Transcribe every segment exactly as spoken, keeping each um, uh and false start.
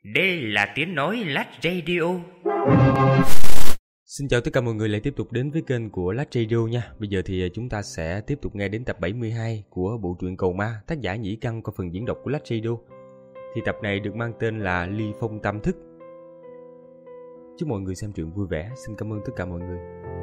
Đây là tiếng nói Lát Radio. Xin chào tất cả mọi người lại tiếp tục đến với kênh của Lát Radio nha. Bây giờ thì chúng ta sẽ tiếp tục nghe đến tập bảy mươi hai của bộ truyện Cầu Ma, tác giả Nhĩ Căn qua phần diễn đọc của Lát Radio. Thì tập này được mang tên là Ly Phong Tam Thức. Chúc mọi người xem truyện vui vẻ. Xin cảm ơn tất cả mọi người.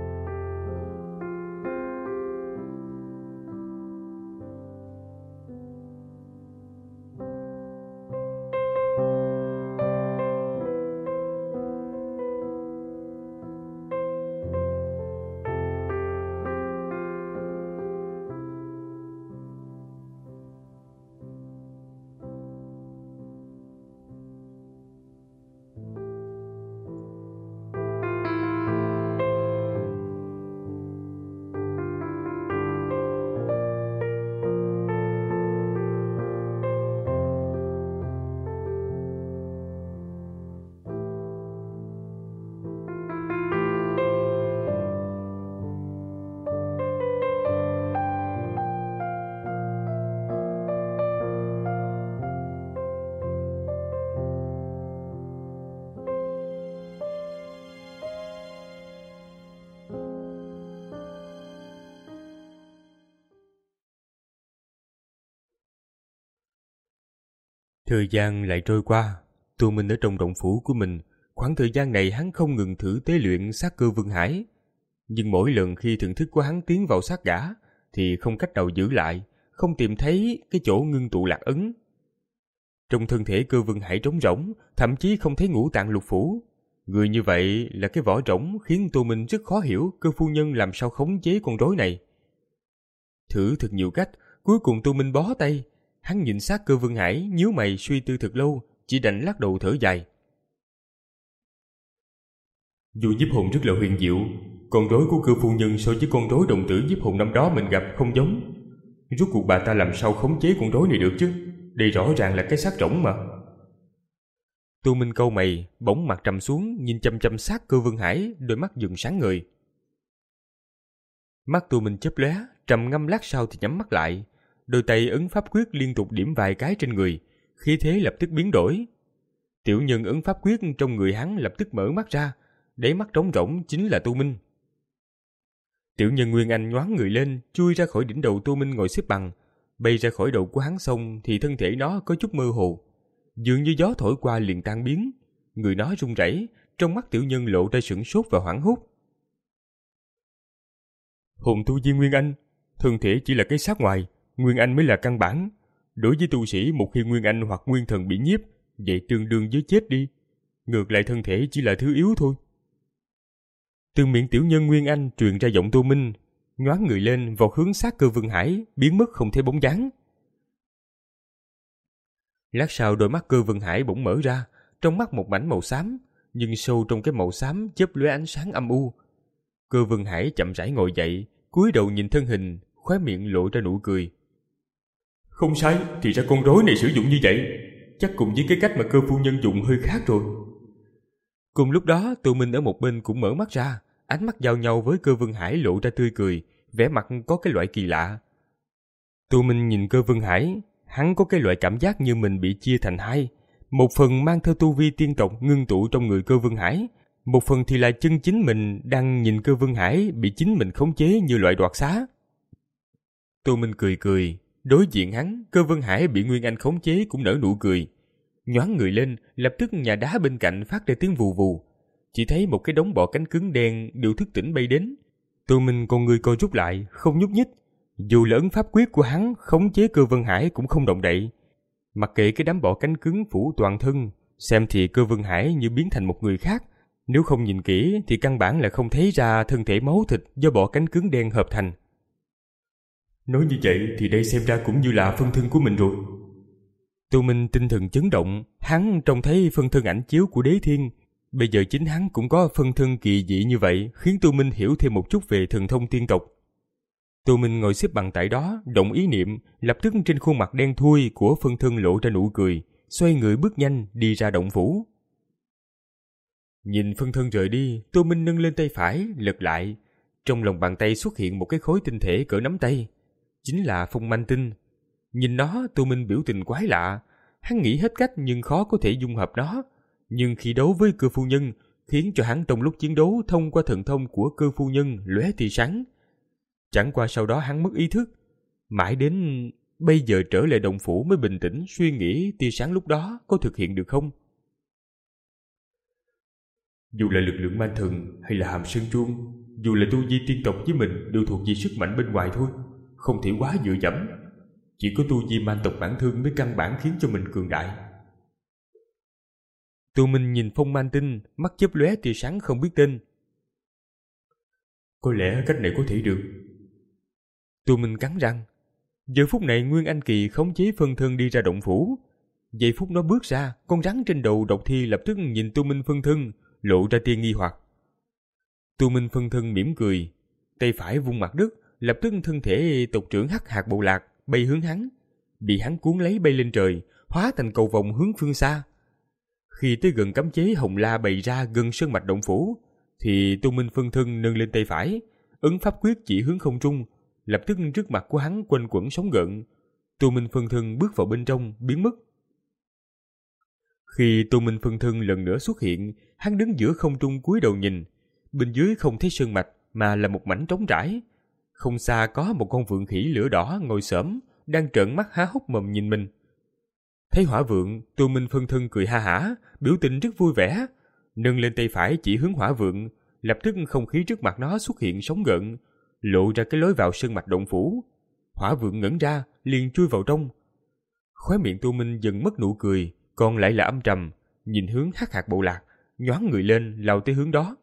Thời gian lại trôi qua, Tô Minh ở trong động phủ của mình. Khoảng thời gian này hắn không ngừng thử tế luyện sát cơ Vương Hải. Nhưng mỗi lần khi thần thức của hắn tiến vào sát gã, thì không cách nào giữ lại, không tìm thấy cái chỗ ngưng tụ lạc ấn. Trong thân thể cơ Vương Hải trống rỗng, thậm chí không thấy ngũ tạng lục phủ. Người như vậy là cái vỏ rỗng khiến Tô Minh rất khó hiểu cơ phu nhân làm sao khống chế con rối này. Thử thật nhiều cách, cuối cùng Tô Minh bó tay. Hắn nhìn sát cơ Vương Hải, nhíu mày suy tư thật lâu, chỉ đành lắc đầu thở dài. Dù nhiếp hồn rất là huyền diệu, con rối của cơ phu nhân so với con rối đồng tử nhiếp hồn năm đó mình gặp không giống. Rốt cuộc bà ta làm sao khống chế con rối này được chứ? Đây rõ ràng là cái xác rỗng mà. Tô Minh cau mày, bỗng mặt trầm xuống, nhìn chăm chăm sát cơ Vương Hải, đôi mắt dừng sáng ngời. Mắt Tô Minh chớp lóe, trầm ngâm lát sau thì nhắm mắt lại. Đôi tay ấn pháp quyết liên tục điểm vài cái trên người, khí thế lập tức biến đổi. Tiểu nhân ấn pháp quyết trong người hắn lập tức mở mắt ra, đáy mắt trống rỗng chính là Tô Minh. Tiểu nhân Nguyên Anh nhoáng người lên, chui ra khỏi đỉnh đầu Tô Minh ngồi xếp bằng, bay ra khỏi đầu của hắn xong thì thân thể nó có chút mơ hồ, dường như gió thổi qua liền tan biến. Người nó run rẩy, trong mắt tiểu nhân lộ ra sửng sốt và hoảng hốt. Hồn tu viên Nguyên Anh, thân thể chỉ là cái xác ngoài, Nguyên Anh mới là căn bản. Đối với tu sĩ, một khi Nguyên Anh hoặc Nguyên Thần bị nhiếp, vậy tương đương với chết đi. Ngược lại thân thể chỉ là thứ yếu thôi. Từ miệng tiểu nhân Nguyên Anh truyền ra giọng Tô Minh, nhoáng người lên vọt hướng sát cơ Vương Hải, biến mất không thấy bóng dáng. Lát sau đôi mắt cơ Vương Hải bỗng mở ra, trong mắt một mảnh màu xám, nhưng sâu trong cái màu xám chớp lóe ánh sáng âm u. Cơ Vương Hải chậm rãi ngồi dậy, cúi đầu nhìn thân hình, khóe miệng lộ ra nụ cười. Không sai, thì ra con rối này sử dụng như vậy, chắc cùng với cái cách mà cơ phu nhân dùng hơi khác rồi. Cùng lúc đó, Tô Minh ở một bên cũng mở mắt ra, ánh mắt giao nhau với cơ Vương Hải lộ ra tươi cười, vẻ mặt có cái loại kỳ lạ. Tô Minh nhìn cơ Vương Hải, hắn có cái loại cảm giác như mình bị chia thành hai, một phần mang theo tu vi tiên tộc ngưng tụ trong người cơ Vương Hải, một phần thì là chân chính mình đang nhìn cơ Vương Hải bị chính mình khống chế như loại đoạt xá. Tô Minh cười cười. Đối diện hắn, cơ Vương Hải bị Nguyên Anh khống chế cũng nở nụ cười. Nhoáng người lên, lập tức nhà đá bên cạnh phát ra tiếng vù vù. Chỉ thấy một cái đống bọ cánh cứng đen đều thức tỉnh bay đến. Tô Minh con người co rút lại, không nhúc nhích. Dù là ấn pháp quyết của hắn, khống chế cơ Vương Hải cũng không động đậy. Mặc kệ cái đám bọ cánh cứng phủ toàn thân, xem thì cơ Vương Hải như biến thành một người khác. Nếu không nhìn kỹ thì căn bản là không thấy ra thân thể máu thịt do bọ cánh cứng đen hợp thành. Nói như vậy thì đây xem ra cũng như là phân thân của mình rồi. Tô Minh tinh thần chấn động, hắn trông thấy phân thân ảnh chiếu của Đế Thiên. Bây giờ chính hắn cũng có phân thân kỳ dị như vậy, khiến Tô Minh hiểu thêm một chút về thần thông tiên tộc. Tô Minh ngồi xếp bằng tại đó, động ý niệm, lập tức trên khuôn mặt đen thui của phân thân lộ ra nụ cười, xoay người bước nhanh đi ra động phủ. Nhìn phân thân rời đi, Tô Minh nâng lên tay phải, lật lại. Trong lòng bàn tay xuất hiện một cái khối tinh thể cỡ nắm tay. Chính là phong manh tinh. Nhìn nó, Tô Minh biểu tình quái lạ. Hắn nghĩ hết cách nhưng khó có thể dung hợp nó. Nhưng khi đấu với Cơ phu nhân, khiến cho hắn trong lúc chiến đấu thông qua thần thông của Cơ phu nhân lóe tia sáng. Chẳng qua sau đó hắn mất ý thức. Mãi đến bây giờ trở lại động phủ mới bình tĩnh suy nghĩ tia sáng lúc đó có thực hiện được không. Dù là lực lượng man thần hay là hàm sơn chuông, dù là tu vi tiên tộc với mình đều thuộc về sức mạnh bên ngoài thôi, không thể quá dựa dẫm. Chỉ có tu vi man tộc bản thân mới căn bản khiến cho mình cường đại. Tô Minh nhìn phong man tinh, mắt chớp lóe tia sáng không biết tên. Có lẽ cách này có thể được. Tô Minh cắn răng. Giờ phút này Nguyên Anh Kỳ khống chế phân thân đi ra động phủ. Giây phút nó bước ra, con rắn trên đầu độc thi lập tức nhìn Tô Minh phân thân, lộ ra tia nghi hoặc. Tô Minh phân thân mỉm cười, tay phải vung mặt đất, lập tức thân thể tộc trưởng Hắc Hạt Bộ Lạc bay hướng hắn, bị hắn cuốn lấy bay lên trời, hóa thành cầu vồng hướng phương xa. Khi tới gần cấm chế hồng la bày ra gần sơn mạch động phủ, thì Tô Minh phân thân nâng lên tay phải, ấn pháp quyết chỉ hướng không trung, lập tức trước mặt của hắn quanh quẩn sóng gợn. Tô Minh phân thân bước vào bên trong, biến mất. Khi Tô Minh phân thân lần nữa xuất hiện, hắn đứng giữa không trung cúi đầu nhìn, bên dưới không thấy sơn mạch mà là một mảnh trống trải. Không xa có một con vượn khỉ lửa đỏ ngồi xổm, đang trợn mắt há hốc mồm nhìn mình. Thấy hỏa vượn, Tô Minh phân thân cười ha hả, biểu tình rất vui vẻ, nâng lên tay phải chỉ hướng hỏa vượn, lập tức không khí trước mặt nó xuất hiện sóng gợn, lộ ra cái lối vào sơn mạch động phủ. Hỏa vượn ngẩn ra, liền chui vào trong. Khóe miệng Tô Minh dần mất nụ cười, còn lại là âm trầm, nhìn hướng Hắc Hạt Bộ Lạc, nhoáng người lên lao tới hướng đó.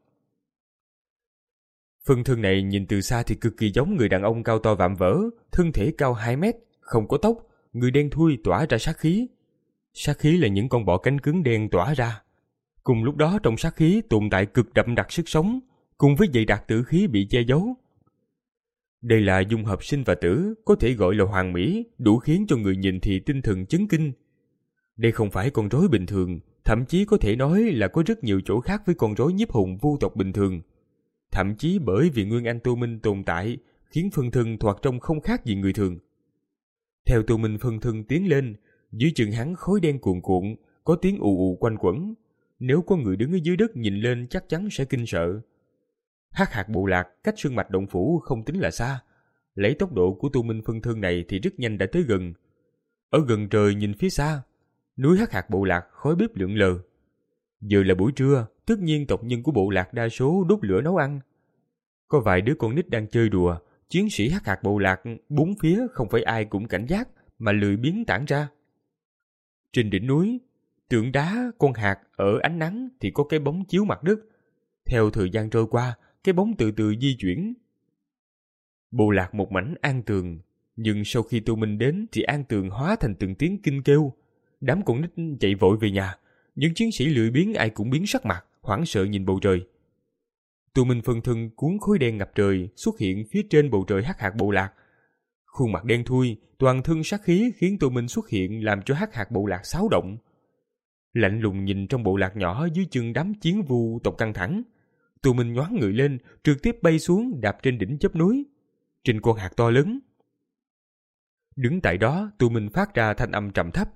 Phân thân này nhìn từ xa thì cực kỳ giống người đàn ông cao to vạm vỡ, thân thể cao hai mét, không có tóc, người đen thui tỏa ra sát khí. Sát khí là những con bọ cánh cứng đen tỏa ra. Cùng lúc đó trong sát khí tồn tại cực đậm đặc sức sống, cùng với dày đặc tử khí bị che giấu. Đây là dung hợp sinh và tử, có thể gọi là hoàn mỹ, đủ khiến cho người nhìn thì tinh thần chấn kinh. Đây không phải con rối bình thường, thậm chí có thể nói là có rất nhiều chỗ khác với con rối nhiếp hồn vu tộc bình thường. Thậm chí bởi vì Nguyên Anh Tô Minh tồn tại, khiến phân thân thoạt trông không khác gì người thường. Theo Tô Minh phân thân tiến lên, dưới chân hắn khói đen cuồn cuộn, có tiếng ù ù quanh quẩn. Nếu có người đứng ở dưới đất nhìn lên chắc chắn sẽ kinh sợ. Hắc Hạt Bộ Lạc cách sơn mạch động phủ không tính là xa. Lấy tốc độ của Tô Minh phân thân này thì rất nhanh đã tới gần. Ở gần trời nhìn phía xa, núi Hắc Hạt Bộ Lạc khói bếp lượn lờ. Giờ là buổi trưa, tất nhiên tộc nhân của bộ lạc đa số đốt lửa nấu ăn. Có vài đứa con nít đang chơi đùa, chiến sĩ Hắc Hạt Bộ Lạc bốn phía không phải ai cũng cảnh giác mà lười biếng tản ra. Trên đỉnh núi, tượng đá con hạt ở ánh nắng thì có cái bóng chiếu mặt đất. Theo thời gian trôi qua, cái bóng từ từ di chuyển. Bộ lạc một mảnh an tường, nhưng sau khi Tô Minh đến thì an tường hóa thành từng tiếng kinh kêu. Đám con nít chạy vội về nhà, những chiến sĩ lười biếng ai cũng biến sắc mặt, hoảng sợ nhìn bầu trời. Tô Minh phân thân cuốn khói đen ngập trời xuất hiện phía trên bầu trời Hắc Hạt Bộ Lạc. Khuôn mặt đen thui, toàn thân sát khí khiến Tô Minh xuất hiện làm cho Hắc Hạt Bộ Lạc xáo động. Lạnh lùng nhìn trong bộ lạc nhỏ dưới chân đám chiến vu tộc căng thẳng. Tô Minh nhoáng người lên, trực tiếp bay xuống đạp trên đỉnh chóp núi, trên con hạt to lớn. Đứng tại đó, Tô Minh phát ra thanh âm trầm thấp.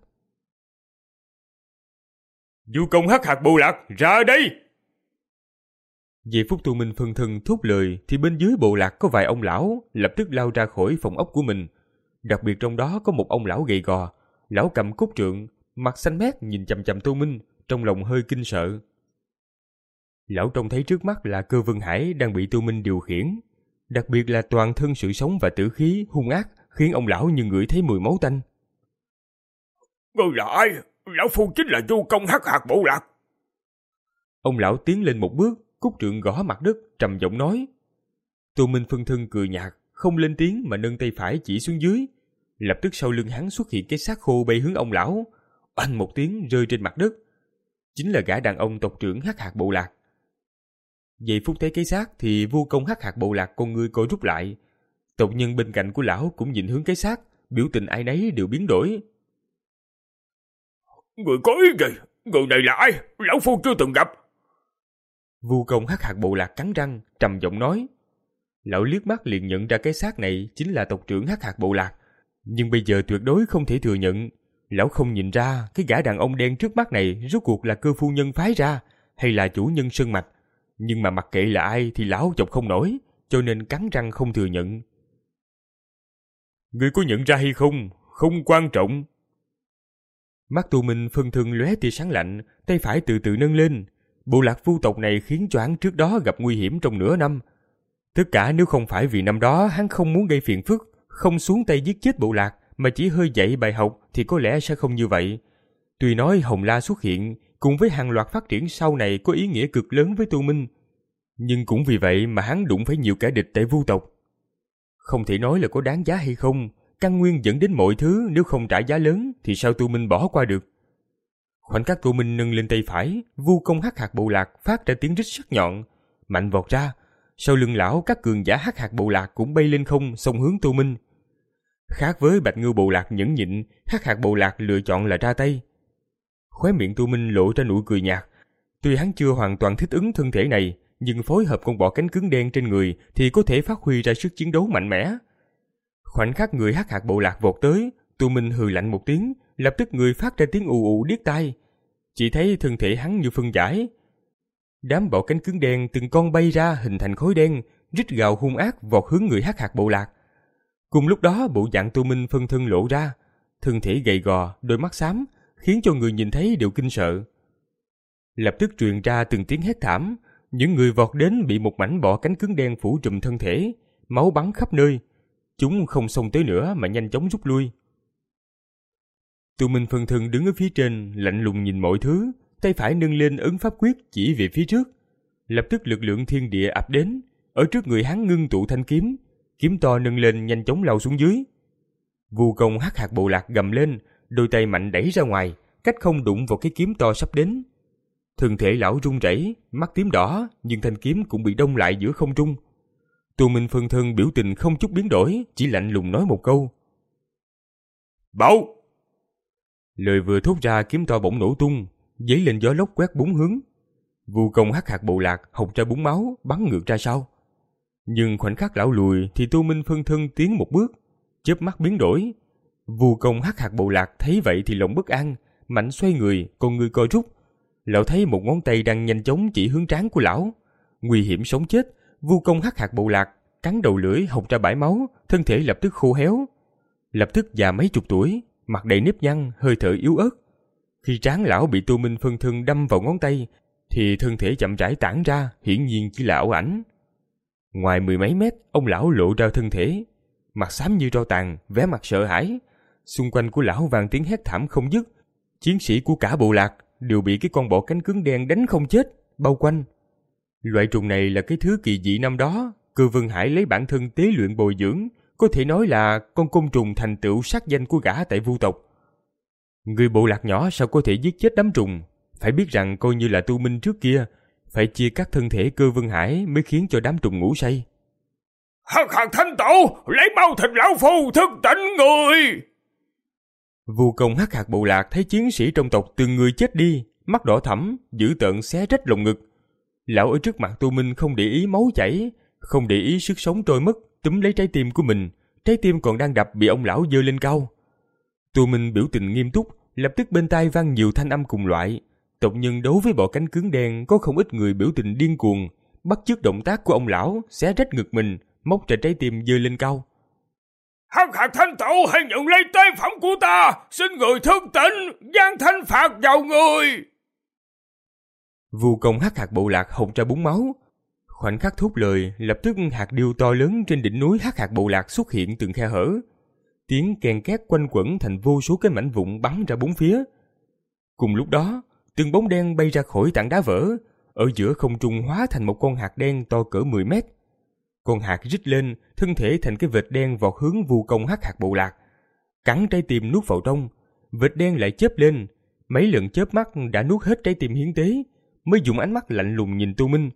Du công Hắc Hạt Bộ Lạc, ra đây! Giây phút Tô Minh phân thân thốt lời thì bên dưới bộ lạc có vài ông lão lập tức lao ra khỏi phòng ốc của mình. Đặc biệt trong đó có một ông lão gầy gò, lão cầm cốt trượng, mặt xanh mét nhìn chằm chằm Tô Minh, trong lòng hơi kinh sợ. Lão trông thấy trước mắt là Cơ Vân Hải đang bị Tô Minh điều khiển, đặc biệt là toàn thân sự sống và tử khí hung ác khiến ông lão như ngửi thấy mùi máu tanh. Ngươi là ai? Lão phu chính là Du công Hắc Hạt Bộ Lạc. Ông lão tiến lên một bước, cốt trượng gõ mặt đất, trầm giọng nói. Tô Minh phân thân cười nhạt, không lên tiếng mà nâng tay phải chỉ xuống dưới. Lập tức sau lưng hắn xuất hiện cái xác khô bay hướng ông lão, oanh một tiếng rơi trên mặt đất. Chính là gã đàn ông tộc trưởng Hắc Hạt Bộ Lạc. Giây phút thấy cái xác thì vô công Hắc Hạt Bộ Lạc con ngươi co rút lại. Tộc nhân bên cạnh của lão cũng nhìn hướng cái xác, biểu tình ai nấy đều biến đổi. Người có ý gì? Người này là ai? Lão phu chưa từng gặp. Vu công Hắc Hạt Bộ Lạc cắn răng, trầm giọng nói. Lão liếc mắt liền nhận ra cái xác này chính là tộc trưởng Hắc Hạt Bộ Lạc, nhưng bây giờ tuyệt đối không thể thừa nhận. Lão không nhìn ra cái gã đàn ông đen trước mắt này rốt cuộc là Cơ phu nhân phái ra hay là chủ nhân sơn mạch. Nhưng mà mặc kệ là ai thì lão chọc không nổi, cho nên cắn răng không thừa nhận. Ngươi có nhận ra hay không? Không quan trọng. Mắt Tô Minh phân thân lóe tia sáng lạnh, tay phải từ từ nâng lên. Bộ lạc vu tộc này khiến cho hắn trước đó gặp nguy hiểm trong nửa năm. Tất cả nếu không phải vì năm đó hắn không muốn gây phiền phức, không xuống tay giết chết bộ lạc, mà chỉ hơi dạy bài học thì có lẽ sẽ không như vậy. Tuy nói Hồng La xuất hiện cùng với hàng loạt phát triển sau này có ý nghĩa cực lớn với Tô Minh, nhưng cũng vì vậy mà hắn đụng phải nhiều kẻ địch tại vu tộc. Không thể nói là có đáng giá hay không, căn nguyên dẫn đến mọi thứ, nếu không trả giá lớn thì sao Tô Minh bỏ qua được. Khoảnh khắc Tô Minh nâng lên tay phải, vu công hắc hạt bộ lạc phát ra tiếng rít sắc nhọn, mạnh vọt ra. Sau lưng lão, các cường giả hắc hạt bộ lạc cũng bay lên không xông hướng Tô Minh. Khác với Bạch Ngưu bộ lạc nhẫn nhịn, hắc hạt bộ lạc lựa chọn là ra tay. Khóe miệng Tô Minh lộ ra nụ cười nhạt. Tuy hắn chưa hoàn toàn thích ứng thân thể này, nhưng phối hợp con bọ cánh cứng đen trên người thì có thể phát huy ra sức chiến đấu mạnh mẽ. Khoảnh khắc người hắc hạt bộ lạc vọt tới, Tô Minh hừ lạnh một tiếng, lập tức người phát ra tiếng ù ù điếc tai. Chỉ thấy thân thể hắn như phân giải. Đám bọ cánh cứng đen từng con bay ra hình thành khối đen, rít gào hung ác vọt hướng người hắc hạt bộ lạc. Cùng lúc đó bộ dạng Tô Minh phân thân lộ ra, thân thể gầy gò, đôi mắt xám, khiến cho người nhìn thấy đều kinh sợ. Lập tức truyền ra từng tiếng hét thảm, những người vọt đến bị một mảnh bọ cánh cứng đen phủ trùm thân thể, máu bắn khắp nơi. Chúng không xông tới nữa mà nhanh chóng rút lui. Tô Minh phân thân đứng ở phía trên, lạnh lùng nhìn mọi thứ, tay phải nâng lên ấn pháp quyết chỉ về phía trước. Lập tức lực lượng thiên địa ập đến, ở trước người hắn ngưng tụ thanh kiếm, kiếm to nâng lên nhanh chóng lao xuống dưới. Vu công hắc hạt bộ lạc gầm lên, đôi tay mạnh đẩy ra ngoài, cách không đụng vào cái kiếm to sắp đến. Thân thể lão run rẩy, mắt tím đỏ, nhưng thanh kiếm cũng bị đông lại giữa không trung. Tô Minh phân thân biểu tình không chút biến đổi, chỉ lạnh lùng nói một câu: "Bảo!" Lời vừa thốt ra, kiếm to bỗng nổ tung, giấy lên gió lốc quét bốn hướng. Vu công hắc hạt bộ lạc hộc ra búng máu, bắn ngược ra sau. Nhưng khoảnh khắc lão lùi thì Tô Minh phân thân tiến một bước, chớp mắt biến đổi. Vu công hắc hạt bộ lạc thấy vậy thì lòng bất an, mạnh xoay người, con người co rút. Lão thấy một ngón tay đang nhanh chóng chỉ hướng trán của lão. Nguy hiểm sống chết, vu công hắc hạt bộ lạc cắn đầu lưỡi hộc ra bãi máu, thân thể lập tức khô héo. Lập tức già mấy chục tuổi, mặt đầy nếp nhăn, hơi thở yếu ớt. Khi trán lão bị Tô Minh phân thân đâm vào ngón tay thì thân thể chậm rãi tản ra, hiển nhiên chỉ là ảo ảnh. Ngoài mười mấy mét, ông lão lộ ra thân thể, mặt xám như tro tàn, vẻ mặt sợ hãi. Xung quanh của lão vang tiếng hét thảm không dứt. Chiến sĩ của cả bộ lạc đều bị cái con bọ cánh cứng đen đánh không chết, bao quanh. Loại trùng này là cái thứ kỳ dị năm đó Cơ Vân Hải lấy bản thân tế luyện bồi dưỡng, có thể nói là con côn trùng thành tựu sát danh của gã tại vu tộc. Người bộ lạc nhỏ sao có thể giết chết đám trùng? Phải biết rằng coi như là Tu Minh trước kia, phải chia cắt thân thể Cơ Vân Hải mới khiến cho đám trùng ngủ say. Hắc hạt thánh tổ, lấy máu thịt lão phu thức tỉnh người! Vu công hắc hạt bộ lạc thấy chiến sĩ trong tộc từng người chết đi, mắt đỏ thẫm, dữ tợn xé rách lồng ngực. Lão ở trước mặt Tô Minh không để ý máu chảy, không để ý sức sống trôi mất, túm lấy trái tim của mình, trái tim còn đang đập bị ông lão giơ lên cao. Tô Minh biểu tình nghiêm túc, lập tức bên tai vang nhiều thanh âm cùng loại. Tộc nhân đấu với bọ cánh cứng đen có không ít người biểu tình điên cuồng, bắt chước động tác của ông lão, xé rách ngực mình, móc ra trái tim giơ lên cao. Hắc hạt thánh tổ hãy nhận lấy tế phẩm của ta, xin người thức tỉnh, giáng thanh phạt vào người. Vu công hắc hạt bộ lạc hộc ra búng máu. Khoảnh khắc thốt lời, lập tức hạt điêu to lớn trên đỉnh núi hắc hạt bộ lạc xuất hiện từng khe hở. Tiếng kèn két quanh quẩn thành vô số cái mảnh vụn bắn ra bốn phía. Cùng lúc đó, từng bóng đen bay ra khỏi tảng đá vỡ, ở giữa không trung hóa thành một con hạt đen to cỡ mười mét. Con hạt rít lên, thân thể thành cái vệt đen vọt hướng vu công hắc hạt bộ lạc, cắn trái tim nuốt vào trong. Vệt đen lại chớp lên, mấy lần chớp mắt đã nuốt hết trái tim hiến tế, mới dùng ánh mắt lạnh lùng nhìn Tô Minh.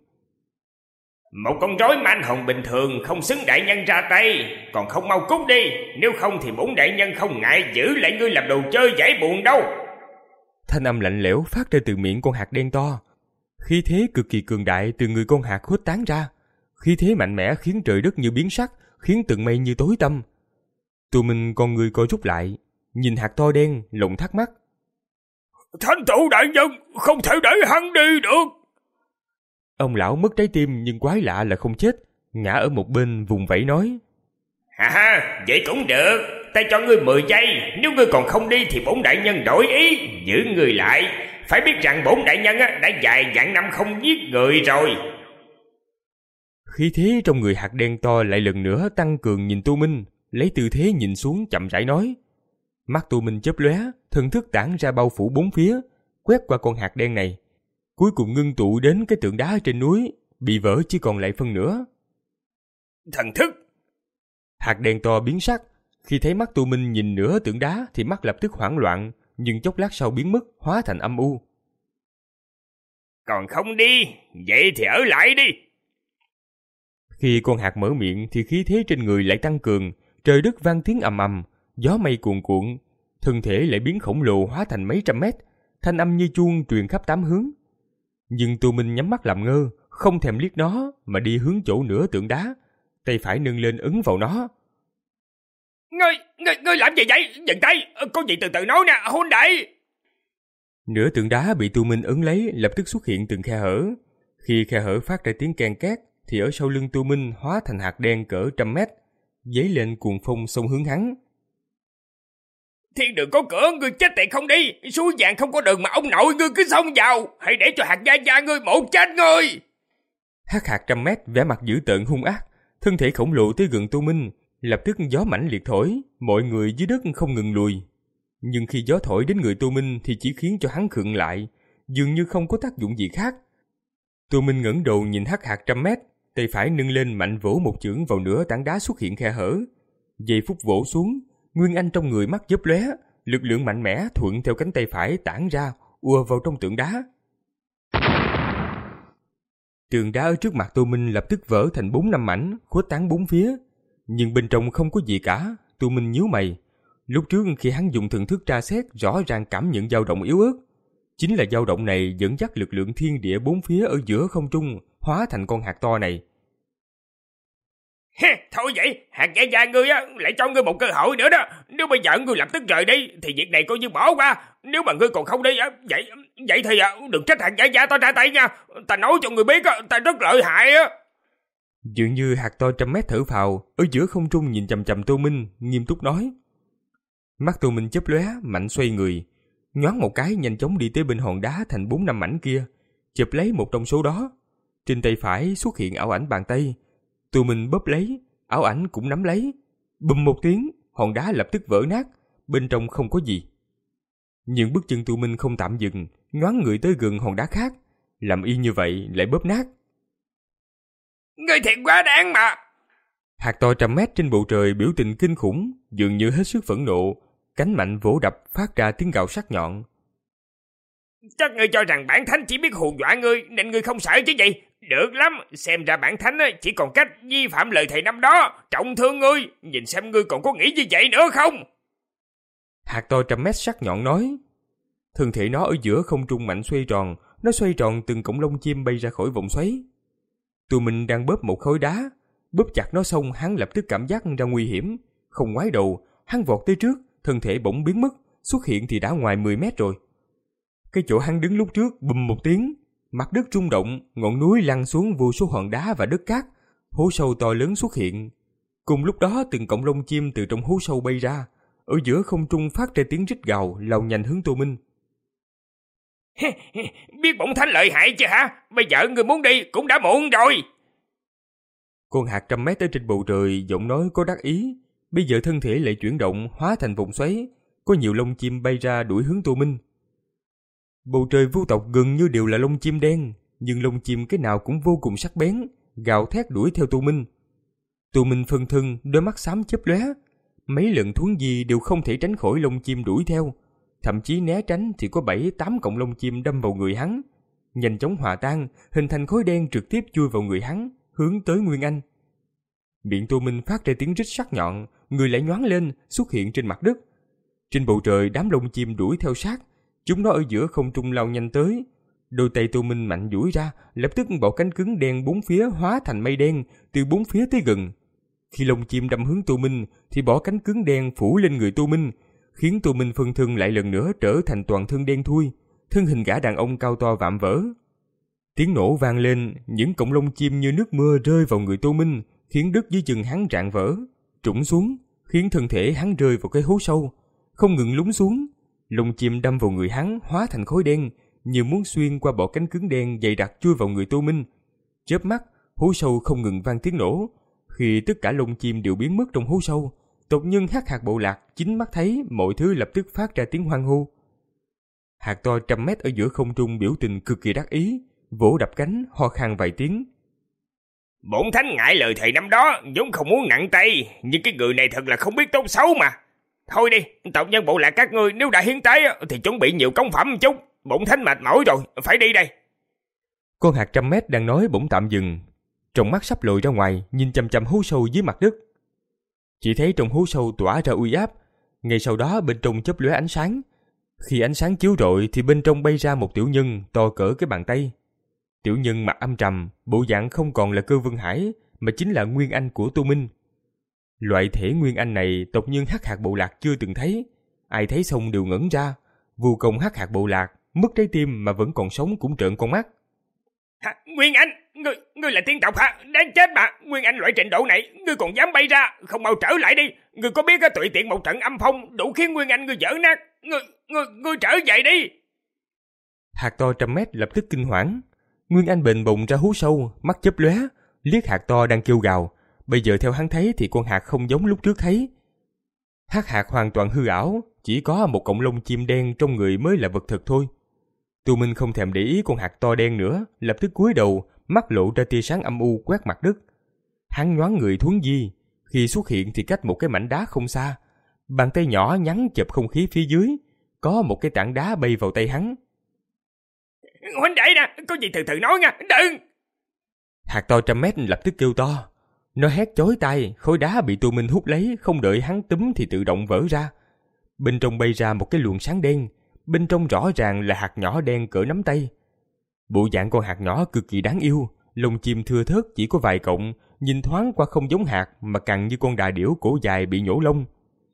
Một con rối manh hồng bình thường không xứng đại nhân ra tay, còn không mau cút đi, nếu không thì bổn đại nhân không ngại giữ lại ngươi làm đồ chơi giải buồn đâu. Thanh âm lạnh lẽo phát ra từ miệng con hạt đen to. Khí thế cực kỳ cường đại từ người con hạt khuếch tán ra. Khí thế mạnh mẽ khiến trời đất như biến sắc, khiến từng mây như tối tăm. Tô Minh con người co rút lại, nhìn hạt to đen, lòng thắc mắc. Thánh tổ đại nhân, không thể để hắn đi được. Ông lão mất trái tim nhưng quái lạ là không chết, ngã ở một bên vùng vẫy nói. Ha ha, vậy cũng được. Ta cho ngươi mười giây, nếu ngươi còn không đi thì bổn đại nhân đổi ý, giữ ngươi lại. Phải biết rằng bổn đại nhân đã vài vạn năm không giết người rồi. Khí thế trong người hạt đen to lại lần nữa tăng cường nhìn Tô Minh, lấy tư thế nhìn xuống chậm rãi nói. Mắt Tô Minh chớp lóe, thần thức tản ra bao phủ bốn phía, quét qua con hạt đen này. Cuối cùng ngưng tụ đến cái tượng đá trên núi, bị vỡ chỉ còn lại phân nửa. Thần thức! Hạt đen to biến sắc, khi thấy mắt Tô Minh nhìn nửa tượng đá thì mắt lập tức hoảng loạn, nhưng chốc lát sau biến mất, hóa thành âm u. Còn không đi, vậy thì ở lại đi. Khi con hạt mở miệng thì khí thế trên người lại tăng cường, trời đất vang tiếng ầm ầm, gió mây cuồn cuộn, thân thể lại biến khổng lồ hóa thành mấy trăm mét, thanh âm như chuông truyền khắp tám hướng. Nhưng Tô Minh nhắm mắt làm ngơ, không thèm liếc nó mà đi hướng chỗ nửa tượng đá, tay phải nâng lên ấn vào nó. Ngươi, ngươi, ngươi làm gì vậy? Dừng tay, có gì từ từ nói nè, huynh đệ. Nửa tượng đá bị Tô Minh ấn lấy lập tức xuất hiện từng khe hở. Khi khe hở phát ra tiếng ken két thì ở sau lưng Tô Minh hóa thành hạt đen cỡ trăm mét, dấy lên cuồng phong xông hướng hắn. Thiên đường có cửa, ngươi chết tiệt không đi. Suối vàng không có đường mà ông nội ngươi cứ xông vào. Hãy để cho hạt gia gia ngươi một chết ngươi. Hắc hạt trăm mét vẻ mặt dữ tợn hung ác, thân thể khổng lồ tới gần Tô Minh, lập tức gió mãnh liệt thổi, mọi người dưới đất không ngừng lùi. Nhưng khi gió thổi đến người Tô Minh thì chỉ khiến cho hắn khựng lại, dường như không có tác dụng gì khác. Tô Minh ngẩng đầu nhìn hắc hạt trăm mét, tay phải nâng lên mạnh vỗ một chưởng vào nửa tảng đá xuất hiện khe hở. Giây phút vỗ xuống, nguyên anh trong người mắt chớp lóe, lực lượng mạnh mẽ thuận theo cánh tay phải tản ra, ùa vào trong tượng đá. Tượng đá ở trước mặt Tô Minh lập tức vỡ thành bốn năm mảnh, khuếch tán bốn phía. Nhưng bên trong không có gì cả. Tô Minh nhíu mày. Lúc trước khi hắn dùng thần thức tra xét, rõ ràng cảm nhận dao động yếu ớt. Chính là dao động này dẫn dắt lực lượng thiên địa bốn phía ở giữa không trung hóa thành con hạt to này. Thôi vậy, hạt gia gia ngươi á, lại cho ngươi một cơ hội nữa đó. Nếu bây giờ ngươi lập tức rời đi thì việc này coi như bỏ qua. Nếu mà ngươi còn không đi á, vậy vậy thì đừng trách hạt gia gia ta ra tay nha. Ta nói cho ngươi biết á, ta rất lợi hại á. Dường như hạt to trăm mét thở phào, ở giữa không trung nhìn chằm chằm Tô Minh, nghiêm túc nói. Mắt Tô Minh chớp lóe, mạnh xoay người, nhoáng một cái nhanh chóng đi tới bên hòn đá thành bốn năm mảnh kia, chụp lấy một trong số đó. Trên tay phải xuất hiện ảo ảnh bàn tay. Tô Minh bóp lấy, ảo ảnh cũng nắm lấy. Bùm một tiếng, hòn đá lập tức vỡ nát, bên trong không có gì. Nhưng bước chân Tô Minh không tạm dừng, nhoáng người tới gần hòn đá khác, làm y như vậy lại bóp nát. Ngươi thiệt quá đáng mà. Hạt to trăm mét trên bầu trời biểu tình kinh khủng, dường như hết sức phẫn nộ, cánh mạnh vỗ đập phát ra tiếng gào sắc nhọn. Chắc ngươi cho rằng bản thánh chỉ biết hù dọa ngươi nên ngươi không sợ chứ gì? Được lắm, xem ra bản thánh chỉ còn cách vi phạm lời thề năm đó, trọng thương ngươi, nhìn xem ngươi còn có nghĩ như vậy nữa không? Hạt to trăm mét sắc nhọn nói. Thân thể nó ở giữa không trung mạnh xoay tròn, nó xoay tròn từng cọng lông chim bay ra khỏi vòng xoáy. Tụi mình đang bóp một khối đá, bóp chặt nó xong hắn lập tức cảm giác ra nguy hiểm, không ngoái đầu, hắn vọt tới trước, thân thể bỗng biến mất, xuất hiện thì đã ngoài mười mét rồi. Cái chỗ hắn đứng lúc trước bùm một tiếng, mặt đất rung động, ngọn núi lăn xuống vô số hòn đá và đất cát, hố sâu to lớn xuất hiện. Cùng lúc đó từng cọng lông chim từ trong hố sâu bay ra, ở giữa không trung phát ra tiếng rít gào, lao nhanh hướng Tô Minh. Biết bổn thánh lợi hại chứ hả? Bây giờ người muốn đi cũng đã muộn rồi. Con hạt trăm mét ở trên bầu trời giọng nói có đắc ý, bây giờ thân thể lại chuyển động hóa thành vòng xoáy, có nhiều lông chim bay ra đuổi hướng Tô Minh. Bầu trời vô tộc gần như đều là lông chim đen, nhưng lông chim cái nào cũng vô cùng sắc bén, gào thét đuổi theo Tô Minh. Tô Minh phân thân, đôi mắt xám chớp lóe, mấy lần thuấn di đều không thể tránh khỏi lông chim đuổi theo, thậm chí né tránh thì có bảy tám cọng lông chim đâm vào người hắn, nhanh chóng hòa tan, hình thành khối đen trực tiếp chui vào người hắn, hướng tới Nguyên Anh. Miệng Tô Minh phát ra tiếng rít sắc nhọn, người lại nhoáng lên, xuất hiện trên mặt đất. Trên bầu trời đám lông chim đuổi theo sát, chúng nó ở giữa không trung lao nhanh tới. Đôi tay Tô Minh mạnh duỗi ra, lập tức bộ cánh cứng đen bốn phía hóa thành mây đen, từ bốn phía tới gần. Khi lông chim đâm hướng Tô Minh, thì bỏ cánh cứng đen phủ lên người Tô Minh, khiến Tô Minh phân thân lại lần nữa trở thành toàn thân đen thui, thân hình gã đàn ông cao to vạm vỡ. Tiếng nổ vang lên, những cọng lông chim như nước mưa rơi vào người Tô Minh, khiến đất dưới chân hắn rạn vỡ, trũng xuống, khiến thân thể hắn rơi vào cái hố sâu, không ngừng lún xuống. Lông chim đâm vào người hắn hóa thành khối đen, như muốn xuyên qua bộ cánh cứng đen dày đặc chui vào người Tô Minh. Chớp mắt, hố sâu không ngừng vang tiếng nổ. Khi tất cả lông chim đều biến mất trong hố sâu, tộc nhân Hắc Hạc bộ lạc chính mắt thấy mọi thứ lập tức phát ra tiếng hoan hô. Hạc to trăm mét ở giữa không trung biểu tình cực kỳ đắc ý, vỗ đập cánh, ho khan vài tiếng. Bổn thánh ngại lời thề năm đó, vốn không muốn nặng tay, nhưng cái người này thật là không biết tốt xấu mà. Thôi đi, tộc nhân bộ lạc các ngươi nếu đã hiến tế thì chuẩn bị nhiều công phẩm chút. Bổn thánh mệt mỏi rồi, phải đi đây. Con hạc trăm mét đang nói bỗng tạm dừng, trong mắt sắp lồi ra ngoài, nhìn chằm chằm hố sâu dưới mặt đất. Chỉ thấy trong hố sâu tỏa ra uy áp, ngay sau đó bên trong chớp lóe ánh sáng. Khi ánh sáng chiếu rọi thì bên trong bay ra một tiểu nhân to cỡ cái bàn tay. Tiểu nhân mặt âm trầm, bộ dạng không còn là Cơ Vân Hải mà chính là Nguyên Anh của Tô Minh. Loại thể Nguyên Anh này tộc nhân Hắc Hạc bộ lạc chưa từng thấy, ai thấy xong đều ngẩn ra. Vô công Hắc Hạc bộ lạc mất trái tim mà vẫn còn sống cũng trợn con mắt. Hả? Nguyên Anh, ngươi ngươi là tiên tộc hả? Đáng chết mà, Nguyên Anh loại trình độ này, ngươi còn dám bay ra, không mau trở lại đi. Ngươi có biết tùy tiện một trận âm phong đủ khiến Nguyên Anh ngươi vỡ nát. Ngươi ngươi ngươi trở về đi. Hạc to trăm mét lập tức kinh hoảng. Nguyên Anh bền bồng ra hố sâu, mắt chớp lóe, liếc hạc to đang kêu gào. Bây giờ theo hắn thấy thì con hạc không giống lúc trước thấy. Hắc hạc hoàn toàn hư ảo, chỉ có một cọng lông chim đen trong người mới là vật thực thôi. Tô Minh không thèm để ý con hạc to đen nữa, lập tức cúi đầu, mắt lộ ra tia sáng âm u quét mặt đất. Hắn nhoáng người thuấn di, khi xuất hiện thì cách một cái mảnh đá không xa. Bàn tay nhỏ nhắn chụp không khí phía dưới, có một cái tảng đá bay vào tay hắn. Huynh đệ nè, có gì từ từ nói nha, đừng! Hạc to trăm mét lập tức kêu to. Nó hét chói tai, khối đá bị Tô Minh hút lấy, không đợi hắn túm thì tự động vỡ ra. Bên trong bay ra một cái luồng sáng đen, bên trong rõ ràng là hạt nhỏ đen cỡ nắm tay. Bộ dạng con hạt nhỏ cực kỳ đáng yêu, lông chim thưa thớt chỉ có vài cọng, nhìn thoáng qua không giống hạt mà càng như con đà điểu cổ dài bị nhổ lông.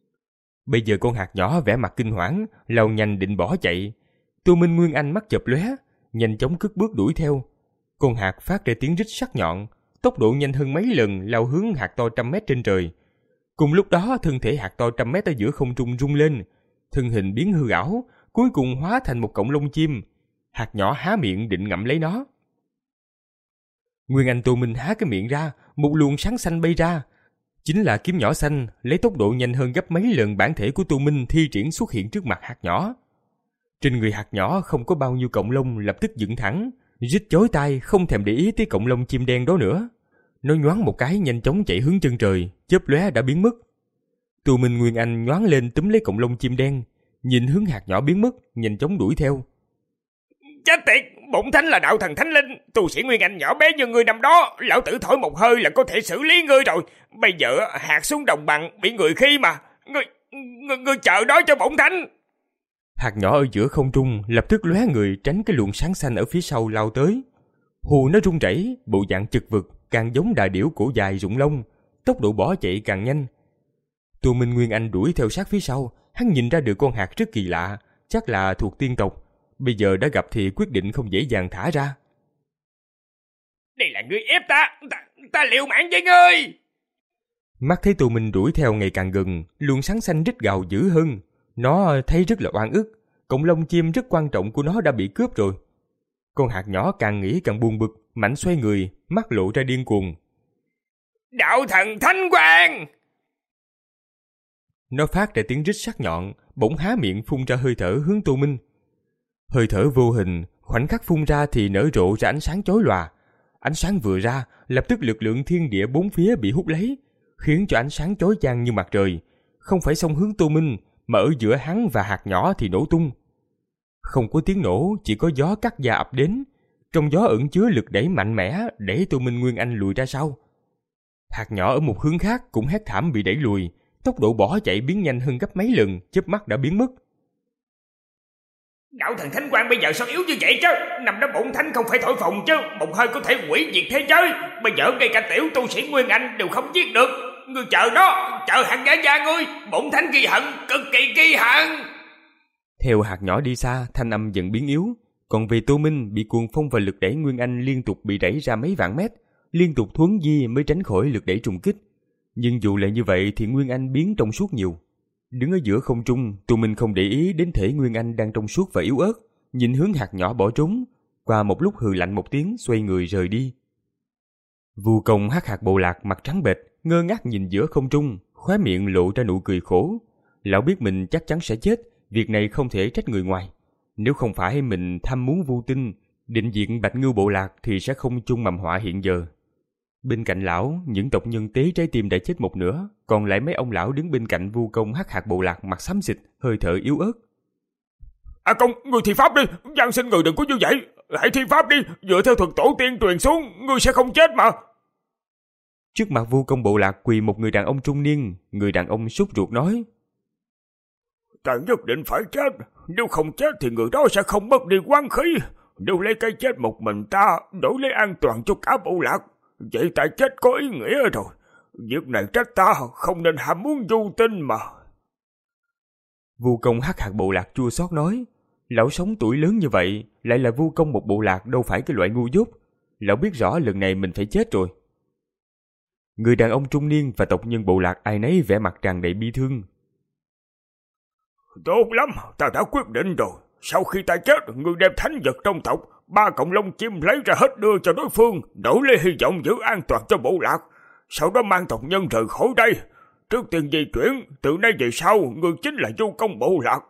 Bây giờ con hạt nhỏ vẻ mặt kinh hoảng, lao nhanh định bỏ chạy. Tô Minh Nguyên Anh mắt chợp lóe, nhanh chóng cất bước đuổi theo. Con hạt phát ra tiếng rít sắc nhọn, tốc độ nhanh hơn mấy lần lao hướng hạt to trăm mét trên trời. Cùng lúc đó thân thể hạt to trăm mét ở giữa không trung rung lên, thân hình biến hư ảo, cuối cùng hóa thành một cọng lông chim. Hạt nhỏ há miệng định ngậm lấy nó. Nguyên Anh Tô Minh há cái miệng ra, một luồng sáng xanh bay ra. Chính là kiếm nhỏ xanh, lấy tốc độ nhanh hơn gấp mấy lần bản thể của Tô Minh thi triển xuất hiện trước mặt hạt nhỏ. Trên người hạt nhỏ không có bao nhiêu cọng lông lập tức dựng thẳng, rít chói tai không thèm để ý tới cọng lông chim đen đó nữa. Nó nhoáng một cái nhanh chóng chạy hướng chân trời, chớp lóe đã biến mất. Tô Minh Nguyên Anh nhoáng lên túm lấy cọng lông chim đen, nhìn hướng hạt nhỏ biến mất, nhanh chóng đuổi theo. Chết tiệt, bổn thánh là đạo thần thánh linh, tu sĩ Nguyên Anh nhỏ bé như người năm đó, lão tử thổi một hơi là có thể xử lý ngươi rồi. Bây giờ hạt xuống đồng bằng bị người khi mà, ngươi ngươi, ngươi chờ đó cho bổn thánh. Hạt nhỏ ở giữa không trung lập tức lóe người tránh cái luồng sáng xanh ở phía sau lao tới. Hù nó run rẩy, bộ dạng chực vực, càng giống đà điểu cổ dài rụng lông, tốc độ bỏ chạy càng nhanh. Tô Minh Nguyên Anh đuổi theo sát phía sau, hắn nhìn ra được con hạt rất kỳ lạ, chắc là thuộc tiên tộc. Bây giờ đã gặp thì quyết định không dễ dàng thả ra. Đây là ngươi ép ta, ta, ta liều mạng với ngươi. Mắt thấy Tô Minh đuổi theo ngày càng gần, luồng sáng xanh rít gào dữ hơn. Nó thấy rất là oan ức, cọng lông chim rất quan trọng của nó đã bị cướp rồi. Con hạt nhỏ càng nghĩ càng buồn bực, mạnh xoay người, mắt lộ ra điên cuồng. Đạo thần thánh quang! Nó phát ra tiếng rít sắc nhọn, bỗng há miệng phun ra hơi thở hướng Tô Minh. Hơi thở vô hình, khoảnh khắc phun ra thì nở rộ ra ánh sáng chói lòa. Ánh sáng vừa ra, lập tức lực lượng thiên địa bốn phía bị hút lấy, khiến cho ánh sáng chói chang như mặt trời, không phải xông hướng Tô Minh, mà ở giữa hắn và hạt nhỏ thì nổ tung. Không có tiếng nổ, chỉ có gió cắt da ập đến. Trong gió ẩn chứa lực đẩy mạnh mẽ, đẩy Tô Minh Nguyên Anh lùi ra sau. Hạt nhỏ ở một hướng khác cũng hét thảm bị đẩy lùi, tốc độ bỏ chạy biến nhanh hơn gấp mấy lần, chớp mắt đã biến mất. Đạo thần thánh quang bây giờ sao yếu như vậy chứ? Năm đó bổn thánh không phải thổi phồng chứ, một hơi có thể hủy diệt thế giới. Bây giờ ngay cả tiểu tu sĩ Nguyên Anh đều không giết được. Ngươi chờ đó, chờ hạt giả gia ngươi, bổn thánh ghi hận, cực kỳ ghi hận. Theo hạt nhỏ đi xa, thanh âm dần biến yếu. Còn về Tô Minh, bị cuồng phong và lực đẩy Nguyên Anh liên tục bị đẩy ra mấy vạn mét, liên tục thuấn di mới tránh khỏi lực đẩy trùng kích. Nhưng dù là như vậy thì Nguyên Anh biến trong suốt nhiều. Đứng ở giữa không trung, Tô Minh không để ý đến thể Nguyên Anh đang trong suốt và yếu ớt, nhìn hướng hạt nhỏ bỏ trốn. Qua một lúc hừ lạnh một tiếng, xoay người rời đi. Vu Công hắc hạt bộ lạc mặt trắng bệch, ngơ ngác nhìn giữa không trung, khóe miệng lộ ra nụ cười khổ. Lão biết mình chắc chắn sẽ chết, việc này không thể trách người ngoài. Nếu không phải mình tham muốn Vu Tinh định diệt Bạch Ngưu bộ lạc thì sẽ không chung mầm họa hiện giờ. Bên cạnh lão, những tộc nhân tế trái tim đã chết một nửa, còn lại mấy ông lão đứng bên cạnh Vu Công hắc hạt bộ lạc mặt xám xịt, hơi thở yếu ớt. À Công, người thi pháp đi, van xin người đừng có như vậy, hãy thi pháp đi, dựa theo thuật tổ tiên truyền xuống, ngươi sẽ không chết mà. Trước mặt Vu Công bộ lạc quỳ một người đàn ông trung niên, người đàn ông sốt ruột nói: Ta nhất định phải chết, nếu không chết thì người đó sẽ không mất đi quán khí. Nếu lấy cái chết một mình ta đổi lấy an toàn cho cả bộ lạc, vậy ta chết có ý nghĩa rồi. Việc này trách ta không nên ham muốn Du Tinh mà. Vu Công hắc hạt bộ lạc chua xót nói: Lão sống tuổi lớn như vậy, lại là Vu Công một bộ lạc đâu phải cái loại ngu dốt. Lão biết rõ lần này mình phải chết rồi. Người đàn ông trung niên và tộc nhân bộ lạc ai nấy vẻ mặt tràn đầy bi thương. Tốt lắm, ta đã quyết định rồi. Sau khi ta chết, ngươi đem thánh vật trong tộc, ba cọng lông chim lấy ra hết đưa cho đối phương, đổi lấy hy vọng giữ an toàn cho bộ lạc. Sau đó mang tộc nhân rời khỏi đây. Trước tiên di chuyển, từ nay về sau, ngươi chính là Vu Công bộ lạc.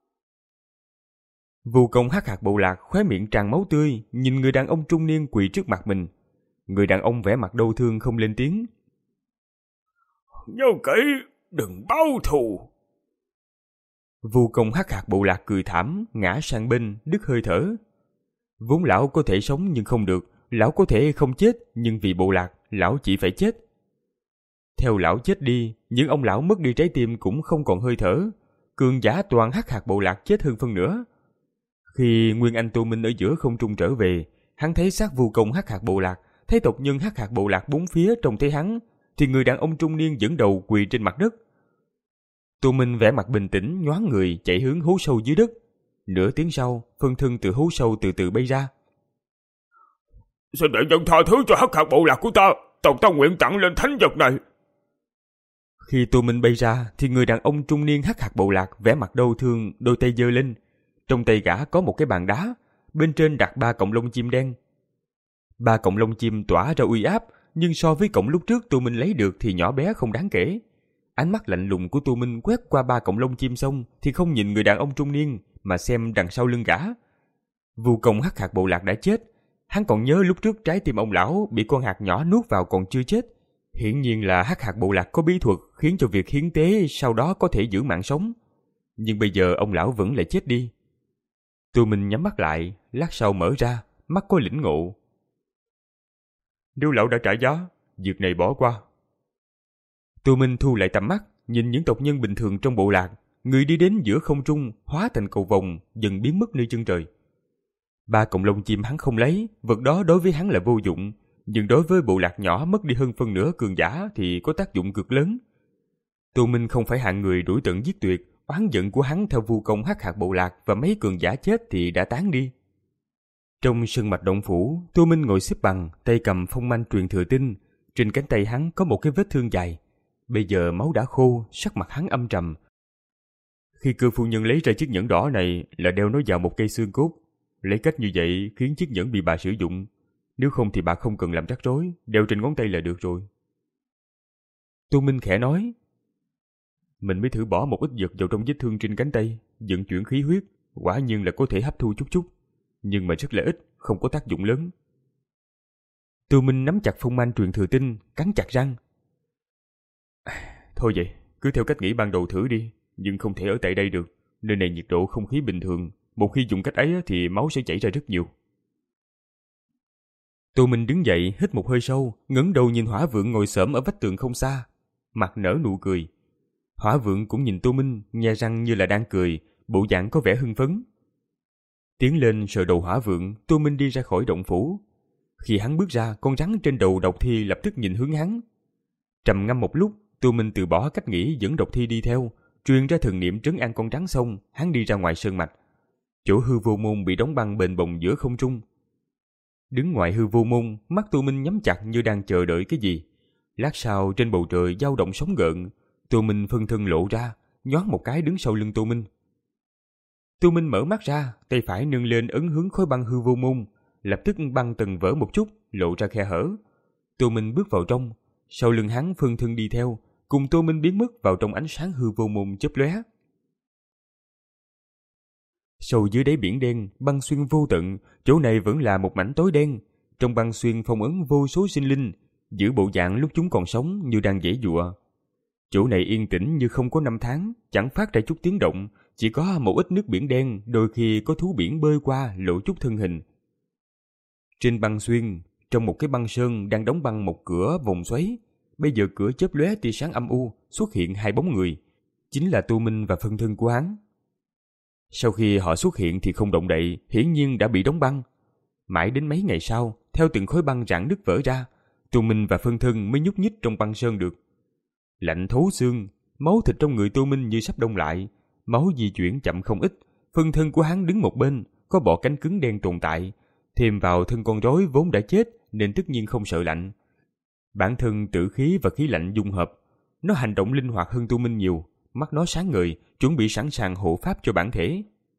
Vu Công hắc hạt bộ lạc khóe miệng tràn máu tươi, nhìn người đàn ông trung niên quỳ trước mặt mình. Người đàn ông vẻ mặt đau thương không lên tiếng. Nhớ kỹ, đừng báo thù. Vu Công hắc hạt bộ lạc cười thảm, ngã sang bên, đứt hơi thở. Vốn lão có thể sống nhưng không được, lão có thể không chết, nhưng vì bộ lạc, lão chỉ phải chết. Theo lão chết đi, những ông lão mất đi trái tim cũng không còn hơi thở. Cường giả toàn hắc hạt bộ lạc chết hơn phân nửa. Khi Nguyên Anh Tô Minh ở giữa không trung trở về, hắn thấy xác Vu Công hắc hạt bộ lạc, thấy tộc nhân hắc hạt bộ lạc bốn phía trông thấy hắn, thì người đàn ông trung niên dẫn đầu quỳ trên mặt đất. Tô Minh vẻ mặt bình tĩnh, nhoáng người chạy hướng hố sâu dưới đất. Nửa tiếng sau, phân thân từ hố sâu từ từ bay ra. Xin đại nhân tha thứ cho hắc hạt bộ lạc của ta, tộc ta nguyện tặng lên thánh vật này. Khi Tô Minh bay ra, thì người đàn ông trung niên hắc hạt bộ lạc vẻ mặt đau thương, đôi tay giơ lên. Trong tay gã có một cái bàn đá, bên trên đặt ba cọng lông chim đen. Ba cọng lông chim tỏa ra uy áp, nhưng so với cọng lúc trước Tô Minh lấy được thì nhỏ bé không đáng kể. Ánh mắt lạnh lùng của Tô Minh quét qua ba cọng lông chim xong thì không nhìn người đàn ông trung niên mà xem đằng sau lưng gã. Vu Công hắc hạt bộ lạc đã chết, hắn còn nhớ lúc trước trái tim ông lão bị con hạt nhỏ nuốt vào còn chưa chết. Hiển nhiên là hắc hạt bộ lạc có bí thuật khiến cho việc hiến tế sau đó có thể giữ mạng sống. Nhưng bây giờ ông lão vẫn lại chết đi. Tô Minh nhắm mắt lại, lát sau mở ra, mắt có lĩnh ngộ. Nếu lão đã trả giá, việc này bỏ qua. Tô Minh thu lại tầm mắt, nhìn những tộc nhân bình thường trong bộ lạc, người đi đến giữa không trung, hóa thành cầu vồng, dần biến mất nơi chân trời. Ba cọng lông chim hắn không lấy, vật đó đối với hắn là vô dụng, nhưng đối với bộ lạc nhỏ mất đi hơn phân nửa cường giả thì có tác dụng cực lớn. Tô Minh không phải hạng người đuổi tận giết tuyệt, oán giận của hắn theo Vu Công hắc hạt bộ lạc và mấy cường giả chết thì đã tán đi. Trong sơn mạch động phủ, Tô Minh ngồi xếp bằng, tay cầm phong manh truyền thừa tinh, trên cánh tay hắn có một cái vết thương dài. Bây giờ máu đã khô, sắc mặt hắn âm trầm. Khi Cơ phu nhân lấy ra chiếc nhẫn đỏ này là đeo nó vào một cây xương cốt. Lấy cách như vậy khiến chiếc nhẫn bị bà sử dụng. Nếu không thì bà không cần làm rắc rối, đeo trên ngón tay là được rồi. Tô Minh khẽ nói. Mình mới thử bỏ một ít vật vào trong vết thương trên cánh tay, vận chuyển khí huyết, quả nhiên là có thể hấp thu chút chút. Nhưng mà rất là ít, không có tác dụng lớn. Tô Minh nắm chặt phong manh truyền thừa tinh, cắn chặt răng. Thôi vậy, cứ theo cách nghĩ ban đầu thử đi, nhưng không thể ở tại đây được. Nơi này nhiệt độ không khí bình thường, một khi dùng cách ấy thì máu sẽ chảy ra rất nhiều. Tô Minh đứng dậy, hít một hơi sâu, ngẩng đầu nhìn Hỏa Vượng ngồi xổm ở vách tường không xa, mặt nở nụ cười. Hỏa Vượng cũng nhìn Tô Minh, nhe răng như là đang cười, bộ dạng có vẻ hưng phấn. Tiến lên sờ đầu Hỏa Vượng, Tô Minh đi ra khỏi động phủ. Khi hắn bước ra, con rắn trên đầu độc thi lập tức nhìn hướng hắn. Trầm ngâm một lúc, Tô Minh từ bỏ cách nghĩ dẫn độc thi đi theo, truyền ra thần niệm trấn an con rắn xong, hắn đi ra ngoài sơn mạch. Chỗ hư vô môn bị đóng băng bền bồng giữa không trung. Đứng ngoài hư vô môn, mắt Tô Minh nhắm chặt như đang chờ đợi cái gì. Lát sau trên bầu trời dao động sóng gợn, Tô Minh phân thân lộ ra, nhoáng một cái đứng sau lưng Tô Minh. Tô Minh mở mắt ra, tay phải nâng lên ấn hướng khối băng hư vô môn, lập tức băng tầng vỡ một chút, lộ ra khe hở. Tô Minh bước vào trong, sau lưng hắn phân thân đi theo, cùng Tô Minh biến mất vào trong ánh sáng hư vô môn chớp lóe. Sâu dưới đáy biển đen, băng xuyên vô tận, chỗ này vẫn là một mảnh tối đen. Trong băng xuyên phong ấn vô số sinh linh, giữ bộ dạng lúc chúng còn sống như đang giãy giụa. Chỗ này yên tĩnh như không có năm tháng, chẳng phát ra chút tiếng động, chỉ có một ít nước biển đen, đôi khi có thú biển bơi qua lộ chút thân hình. Trên băng xuyên, trong một cái băng sơn đang đóng băng một cửa vòng xoáy, bây giờ cửa chớp lóe tia sáng âm u, xuất hiện hai bóng người, chính là Tô Minh và phân thân của hắn. Sau khi họ xuất hiện thì không động đậy, hiển nhiên đã bị đóng băng. Mãi đến mấy ngày sau, theo từng khối băng rạn nứt vỡ ra, Tô Minh và phân thân mới nhúc nhích trong băng sơn được. Lạnh thấu xương, máu thịt trong người Tô Minh như sắp đông lại, máu di chuyển chậm không ít. Phân thân của hắn đứng một bên, có bộ cánh cứng đen tồn tại, thêm vào thân con rối vốn đã chết nên tất nhiên không sợ lạnh. Bản thân tử khí và khí lạnh dung hợp, nó hành động linh hoạt hơn Tô Minh nhiều, mắt nó sáng ngời, chuẩn bị sẵn sàng hộ pháp cho bản thể.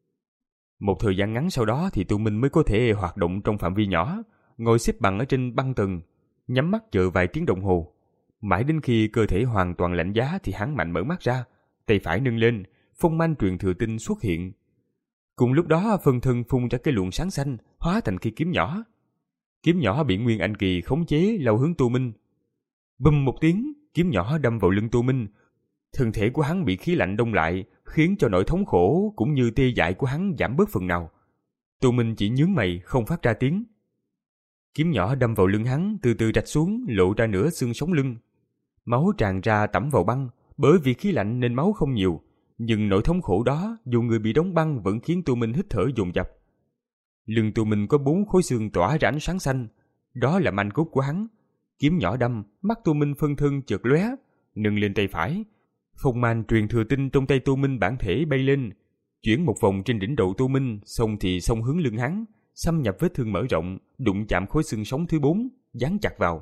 Một thời gian ngắn sau đó thì Tô Minh mới có thể hoạt động trong phạm vi nhỏ, ngồi xếp bằng ở trên băng tầng, nhắm mắt chờ vài tiếng đồng hồ. Mãi đến khi cơ thể hoàn toàn lạnh giá thì hắn mạnh mở mắt ra, tay phải nâng lên, phong man truyền thừa tinh xuất hiện. Cùng lúc đó phân thân phun ra cái luồng sáng xanh, hóa thành cây kiếm nhỏ. Kiếm nhỏ bị Nguyên Anh Kỳ khống chế lao hướng Tô Minh. Bùm một tiếng, kiếm nhỏ đâm vào lưng Tô Minh. Thân thể của hắn bị khí lạnh đông lại, khiến cho nỗi thống khổ cũng như tê dại của hắn giảm bớt phần nào. Tô Minh chỉ nhướng mày, không phát ra tiếng. Kiếm nhỏ đâm vào lưng hắn, từ từ rạch xuống, lộ ra nửa xương sống lưng. Máu tràn ra tẩm vào băng, bởi vì khí lạnh nên máu không nhiều. Nhưng nỗi thống khổ đó, dù người bị đóng băng vẫn khiến Tô Minh hít thở dồn dập. Lưng Tô Minh có bốn khối xương tỏa ra ánh sáng xanh, đó là manh cốt của hắn. Kiếm nhỏ đâm, mắt Tô Minh phân thân chợt lóe, nâng lên tay phải. Phong man truyền thừa tinh trong tay Tô Minh bản thể bay lên, chuyển một vòng trên đỉnh đầu Tô Minh, xong thì xông hướng lưng hắn, xâm nhập vết thương mở rộng, đụng chạm khối xương sống thứ bốn, dán chặt vào.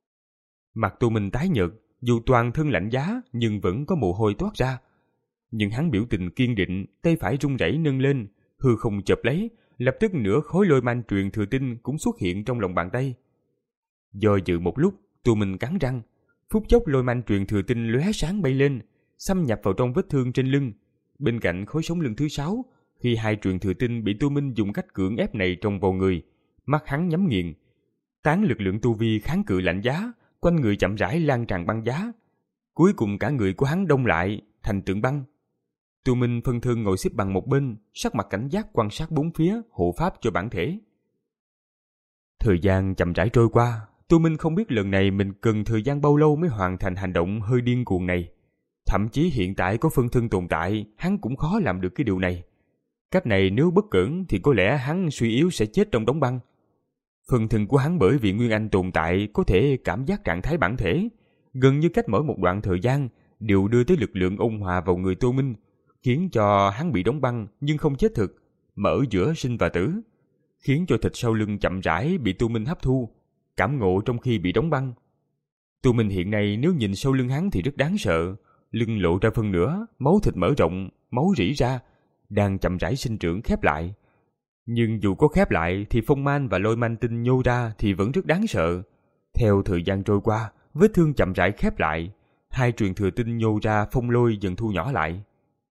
Mặt Tô Minh tái nhợt, dù toàn thân lạnh giá nhưng vẫn có mồ hôi toát ra. Nhưng hắn biểu tình kiên định, tay phải run rẩy nâng lên, hư không chộp lấy, lập tức nửa khối lôi man truyền thừa tinh cũng xuất hiện trong lòng bàn tay. Do dự một lúc, Tô Minh cắn răng, phút chốc lôi man truyền thừa tinh lóe sáng bay lên, xâm nhập vào trong vết thương trên lưng. Bên cạnh khối sống lưng thứ sáu, khi hai truyền thừa tinh bị Tô Minh dùng cách cưỡng ép này trồng vào người, mắt hắn nhắm nghiền, tán lực lượng tu vi kháng cự lạnh giá, quanh người chậm rãi lan tràn băng giá. Cuối cùng cả người của hắn đông lại thành tượng băng. Tô Minh phân thân ngồi xếp bằng một bên, sắc mặt cảnh giác quan sát bốn phía, hộ pháp cho bản thể. Thời gian chậm rãi trôi qua, Tô Minh không biết lần này mình cần thời gian bao lâu mới hoàn thành hành động hơi điên cuồng này. Thậm chí hiện tại có phân thân tồn tại, hắn cũng khó làm được cái điều này. Cách này nếu bất cẩn thì có lẽ hắn suy yếu sẽ chết trong đống băng. Phân thân của hắn bởi vì Nguyên Anh tồn tại có thể cảm giác trạng thái bản thể, gần như cách mỗi một đoạn thời gian đều đưa tới lực lượng ôn hòa vào người Tô Minh, khiến cho hắn bị đóng băng nhưng không chết thực, mở giữa sinh và tử, khiến cho thịt sau lưng chậm rãi bị Tô Minh hấp thu, cảm ngộ trong khi bị đóng băng. Tô Minh hiện nay nếu nhìn sau lưng hắn thì rất đáng sợ, lưng lộ ra phân nửa, máu thịt mở rộng, máu rỉ ra, đang chậm rãi sinh trưởng khép lại. Nhưng dù có khép lại thì phong man và lôi man tinh nhô ra thì vẫn rất đáng sợ. Theo thời gian trôi qua, vết thương chậm rãi khép lại, hai truyền thừa tinh nhô ra phong lôi dần thu nhỏ lại.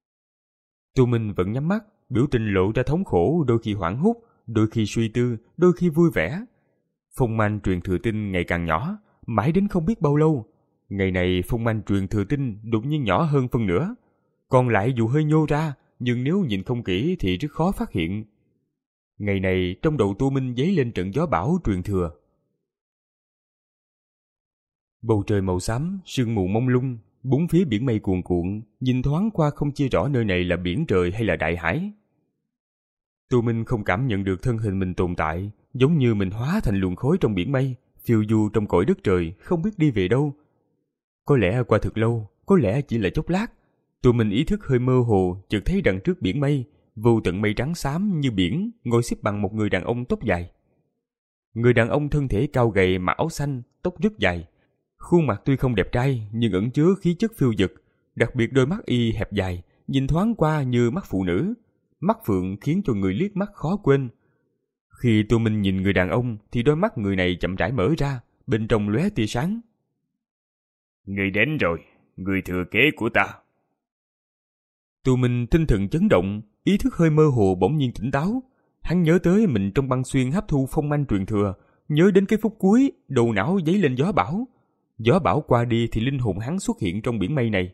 Tô Minh vẫn nhắm mắt, biểu tình lộ ra thống khổ, đôi khi hoảng hốt, đôi khi suy tư, đôi khi vui vẻ. Phong man truyền thừa tinh ngày càng nhỏ, mãi đến không biết bao lâu. Ngày này phong man truyền thừa tinh đột nhiên nhỏ hơn phân nửa. Còn lại dù hơi nhô ra, nhưng nếu nhìn không kỹ thì rất khó phát hiện. Ngày này trong đầu Tô Minh dấy lên trận gió bão truyền thừa. Bầu trời màu xám, sương mù mông lung, bốn phía biển mây cuồn cuộn, nhìn thoáng qua không chia rõ nơi này là biển trời hay là đại hải. Tô Minh không cảm nhận được thân hình mình tồn tại, giống như mình hóa thành luồng khói trong biển mây, phiêu du trong cõi đất trời, không biết đi về đâu. Có lẽ qua thật lâu, có lẽ chỉ là chốc lát, tụi mình ý thức hơi mơ hồ, chợt thấy đằng trước biển mây, vô tận mây trắng xám như biển, ngồi xếp bằng một người đàn ông tóc dài. Người đàn ông thân thể cao gầy, mặc áo xanh, tóc rất dài. Khuôn mặt tuy không đẹp trai nhưng ẩn chứa khí chất phiêu dật, đặc biệt đôi mắt y hẹp dài, nhìn thoáng qua như mắt phụ nữ. Mắt phượng khiến cho người liếc mắt khó quên. Khi tụi mình nhìn người đàn ông thì đôi mắt người này chậm rãi mở ra, bên trong lóe tia sáng. Người đến rồi, người thừa kế của ta. Tụi mình tinh thần chấn động, ý thức hơi mơ hồ bỗng nhiên tỉnh táo. Hắn nhớ tới mình trong băng xuyên hấp thu phong manh truyền thừa, nhớ đến cái phút cuối, đầu não dấy lên gió bão. Gió bão qua đi thì linh hồn hắn xuất hiện trong biển mây này.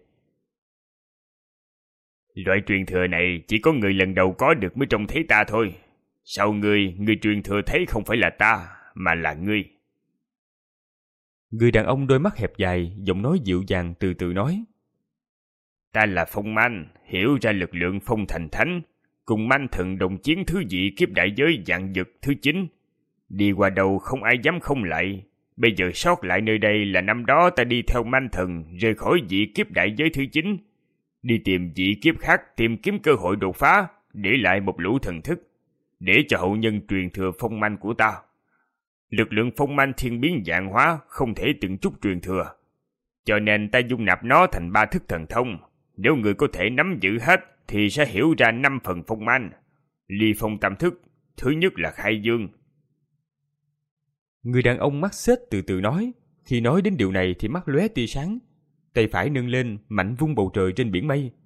Loại truyền thừa này chỉ có người lần đầu có được mới trông thấy ta thôi. Sau ngươi, người truyền thừa thấy không phải là ta, mà là ngươi. Người đàn ông đôi mắt hẹp dài, giọng nói dịu dàng từ từ nói. Ta là Phong Manh, hiểu ra lực lượng Phong Thành Thánh, cùng Manh Thần đồng chiến thứ dị kiếp đại giới dạng dực thứ chín. Đi qua đâu không ai dám không lại. Bây giờ sót lại nơi đây là năm đó ta đi theo Manh Thần rời khỏi dị kiếp đại giới thứ chín. Đi tìm dị kiếp khác, tìm kiếm cơ hội đột phá, để lại một lũ thần thức, để cho hậu nhân truyền thừa phong manh của ta. Lực lượng phong manh thiên biến dạng hóa, không thể từng chút truyền thừa. Cho nên ta dung nạp nó thành ba thức thần thông. Nếu người có thể nắm giữ hết, thì sẽ hiểu ra năm phần phong manh. Ly phong tam thức, thứ nhất là khai dương. Người đàn ông mắt xếch từ từ nói. Khi nói đến điều này thì mắt lóe tia sáng. Tay phải nâng lên, mạnh vung bầu trời trên biển mây.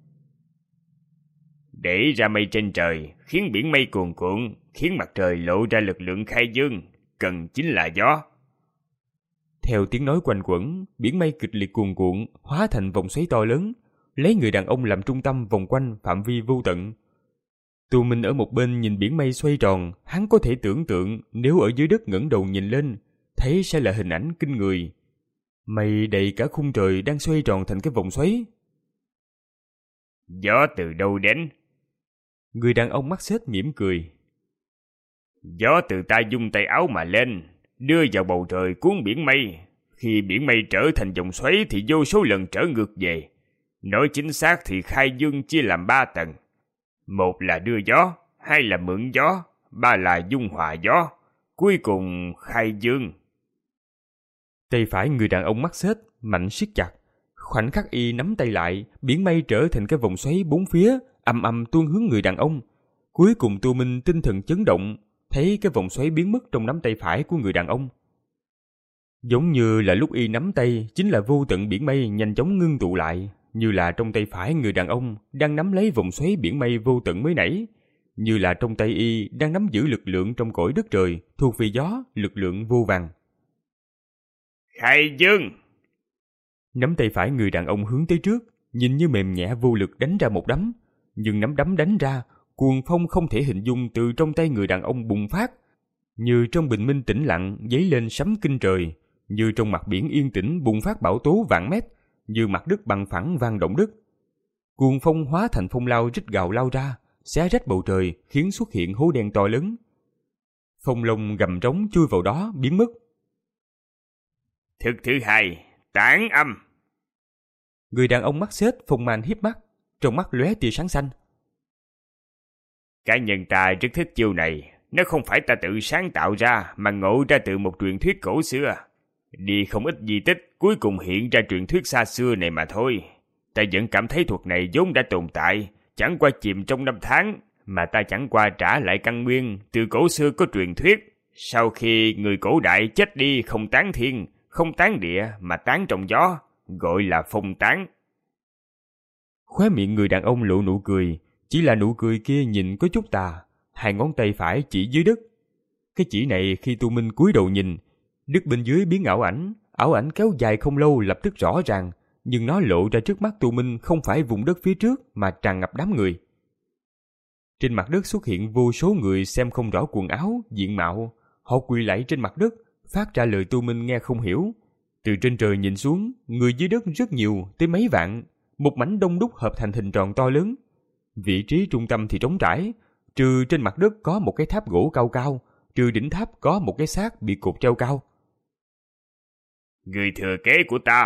Để ra mây trên trời, khiến biển mây cuồn cuộn, khiến mặt trời lộ ra lực lượng khai dương, cần chính là gió. Theo tiếng nói quanh quẩn, biển mây kịch liệt cuồn cuộn, hóa thành vòng xoáy to lớn, lấy người đàn ông làm trung tâm vòng quanh phạm vi vô tận. Tụi mình ở một bên nhìn biển mây xoay tròn, hắn có thể tưởng tượng nếu ở dưới đất ngẩng đầu nhìn lên, thấy sẽ là hình ảnh kinh người. Mây đầy cả khung trời đang xoay tròn thành cái vòng xoáy. Gió từ đâu đến? Người đàn ông mắt xếch mỉm cười. Gió từ ta dung tay áo mà lên, đưa vào bầu trời cuốn biển mây. Khi biển mây trở thành vòng xoáy thì vô số lần trở ngược về. Nói chính xác thì khai dương chia làm ba tầng. Một là đưa gió, hai là mượn gió, ba là dung hòa gió, cuối cùng khai dương. Tay phải người đàn ông mắt xếch mạnh siết chặt. Khoảnh khắc y nắm tay lại, biển mây trở thành cái vòng xoáy bốn phía, ầm ầm tuôn hướng người đàn ông. Cuối cùng Tu Minh tinh thần chấn động, thấy cái vòng xoáy biến mất trong nắm tay phải của người đàn ông. Giống như là lúc y nắm tay, chính là vô tận biển mây nhanh chóng ngưng tụ lại, như là trong tay phải người đàn ông đang nắm lấy vòng xoáy biển mây vô tận mới nãy, như là trong tay y đang nắm giữ lực lượng trong cõi đất trời thuộc về gió, lực lượng vô vàn. Khai dương! Nắm tay phải người đàn ông hướng tới trước, nhìn như mềm nhẹ vô lực đánh ra một đấm, nhưng nắm đấm đánh ra, cuồng phong không thể hình dung từ trong tay người đàn ông bùng phát, như trong bình minh tĩnh lặng dấy lên sấm kinh trời, như trong mặt biển yên tĩnh bùng phát bão tố vạn mét, như mặt đất bằng phẳng vang động đất. Cuồng phong hóa thành phong lao rít gào lao ra, xé rách bầu trời, khiến xuất hiện hố đen to lớn. Phong long gầm trống chui vào đó biến mất. Thức thứ hai, tản âm. Người đàn ông mắt xếch phong man hiếp mắt, trong mắt lóe tia sáng xanh. Cá nhân ta rất thích chiêu này, nó không phải ta tự sáng tạo ra mà ngộ ra từ một truyền thuyết cổ xưa. Đi không ít di tích, cuối cùng hiện ra truyền thuyết xa xưa này mà thôi. Ta vẫn cảm thấy thuật này vốn đã tồn tại, chẳng qua chìm trong năm tháng, mà ta chẳng qua trả lại căn nguyên từ cổ xưa có truyền thuyết. Sau khi người cổ đại chết đi không tán thiên, không tán địa mà tán trong gió, gọi là phong tán. Khóe miệng người đàn ông lộ nụ cười, chỉ là nụ cười kia nhìn có chút tà, hai ngón tay phải chỉ dưới đất. Cái chỉ này khi Tu Minh cúi đầu nhìn, đất bên dưới biến ảo ảnh, ảo ảnh kéo dài không lâu lập tức rõ ràng, nhưng nó lộ ra trước mắt Tu Minh không phải vùng đất phía trước mà tràn ngập đám người. Trên mặt đất xuất hiện vô số người xem không rõ quần áo, diện mạo, họ quỳ lạy trên mặt đất, phát ra lời Tu Minh nghe không hiểu. Từ trên trời nhìn xuống, người dưới đất rất nhiều, tới mấy vạn, một mảnh đông đúc hợp thành hình tròn to lớn. Vị trí trung tâm thì trống trải, trừ trên mặt đất có một cái tháp gỗ cao cao, trừ đỉnh tháp có một cái xác bị cột treo cao. Người thừa kế của ta,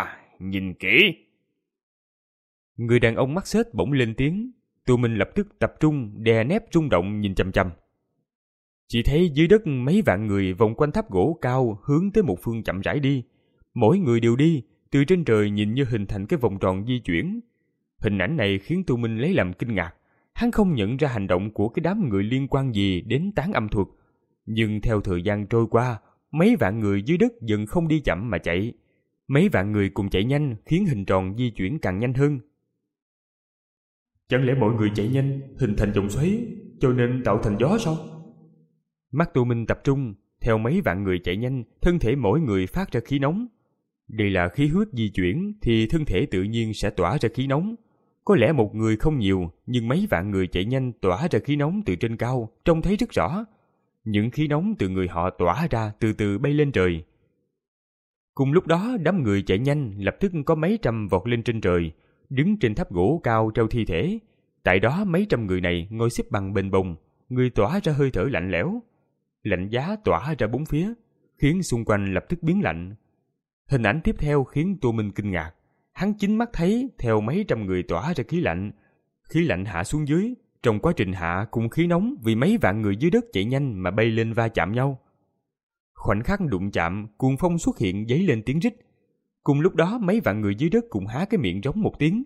nhìn kỹ. Người đàn ông mắt xếch bỗng lên tiếng. Tụi mình lập tức tập trung, đè nép rung động nhìn chằm chằm. Chỉ thấy dưới đất mấy vạn người vòng quanh tháp gỗ cao hướng tới một phương chậm rãi đi. Mỗi người đều đi, từ trên trời nhìn như hình thành cái vòng tròn di chuyển. Hình ảnh này khiến tụi mình lấy làm kinh ngạc. Hắn không nhận ra hành động của cái đám người liên quan gì đến tán âm thuật. Nhưng theo thời gian trôi qua, mấy vạn người dưới đất dần không đi chậm mà chạy. Mấy vạn người cùng chạy nhanh khiến hình tròn di chuyển càng nhanh hơn. Chẳng lẽ mọi người chạy nhanh hình thành vòng xoáy cho nên tạo thành gió sao? Mắt tụi mình tập trung, theo mấy vạn người chạy nhanh, thân thể mỗi người phát ra khí nóng. Đây là khí huyết di chuyển thì thân thể tự nhiên sẽ tỏa ra khí nóng. Có lẽ một người không nhiều, nhưng mấy vạn người chạy nhanh tỏa ra khí nóng từ trên cao, trông thấy rất rõ. Những khí nóng từ người họ tỏa ra từ từ bay lên trời. Cùng lúc đó, đám người chạy nhanh lập tức có mấy trăm vọt lên trên trời, đứng trên tháp gỗ cao treo thi thể. Tại đó mấy trăm người này ngồi xếp bằng bền bồng, người tỏa ra hơi thở lạnh lẽo. Lạnh giá tỏa ra bốn phía, khiến xung quanh lập tức biến lạnh. Hình ảnh tiếp theo khiến Tô Minh kinh ngạc. Hắn chính mắt thấy theo mấy trăm người tỏa ra khí lạnh. Khí lạnh hạ xuống dưới, trong quá trình hạ cùng khí nóng vì mấy vạn người dưới đất chạy nhanh mà bay lên va chạm nhau. Khoảnh khắc đụng chạm, cuồng phong xuất hiện dấy lên tiếng rít. Cùng lúc đó mấy vạn người dưới đất cùng há cái miệng rống một tiếng.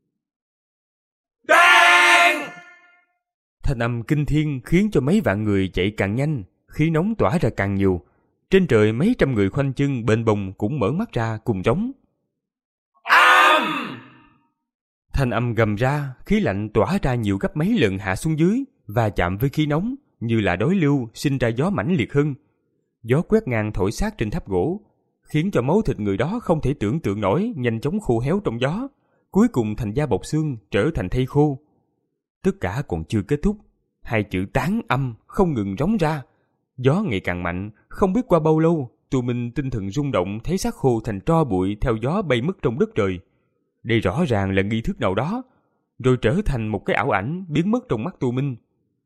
Đan! Thanh âm kinh thiên khiến cho mấy vạn người chạy càng nhanh, khí nóng tỏa ra càng nhiều. Trên trời mấy trăm người khoanh chân bền bồng cũng mở mắt ra cùng rống. Âm! Thanh âm gầm ra, khí lạnh tỏa ra nhiều gấp mấy lần hạ xuống dưới và chạm với khí nóng như là đối lưu, sinh ra gió mãnh liệt hơn. Gió quét ngang thổi sát trên tháp gỗ, khiến cho máu thịt người đó không thể tưởng tượng nổi nhanh chóng khô héo trong gió, cuối cùng thành da bọc xương, trở thành thây khô. Tất cả còn chưa kết thúc, hai chữ tán âm không ngừng rống ra. Gió ngày càng mạnh, không biết qua bao lâu, tụi mình tinh thần rung động thấy xác khô thành tro bụi theo gió bay mất trong đất trời. Đây rõ ràng là nghi thức nào đó, rồi trở thành một cái ảo ảnh biến mất trong mắt tụi mình.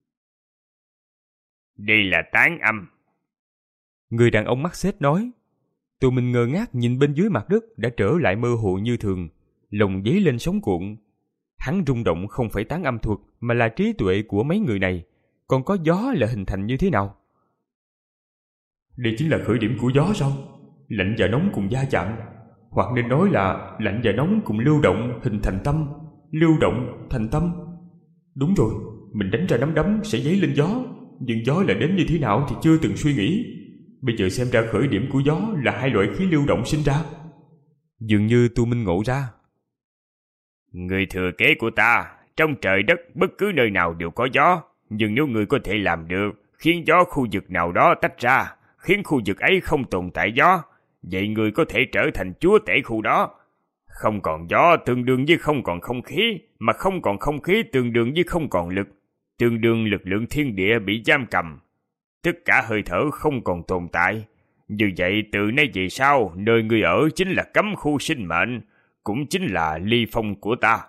Đây là tán âm. Người đàn ông mắt xếch nói. Tụi mình ngơ ngác nhìn bên dưới mặt đất đã trở lại mơ hồ như thường, lòng dấy lên sóng cuộn. Hắn rung động không phải tán âm thuật mà là trí tuệ của mấy người này. Còn có gió là hình thành như thế nào? Đây chính là khởi điểm của gió sao? Lạnh và nóng cùng va chạm. Hoặc nên nói là lạnh và nóng cùng lưu động hình thành tâm, lưu động thành tâm. Đúng rồi, mình đánh ra nắm đấm sẽ dấy lên gió, nhưng gió là đến như thế nào thì chưa từng suy nghĩ. Bây giờ xem ra khởi điểm của gió là hai loại khí lưu động sinh ra. Dường như Tu Minh ngộ ra. Người thừa kế của ta, trong trời đất bất cứ nơi nào đều có gió, nhưng nếu người có thể làm được khiến gió khu vực nào đó tách ra, khiến khu vực ấy không tồn tại gió, vậy người có thể trở thành chúa tể khu đó. Không còn gió tương đương với không còn không khí, mà không còn không khí tương đương với không còn lực, tương đương lực lượng thiên địa bị giam cầm. Tất cả hơi thở không còn tồn tại. Như vậy từ nay về sau, nơi người ở chính là cấm khu sinh mệnh, cũng chính là ly phong của ta.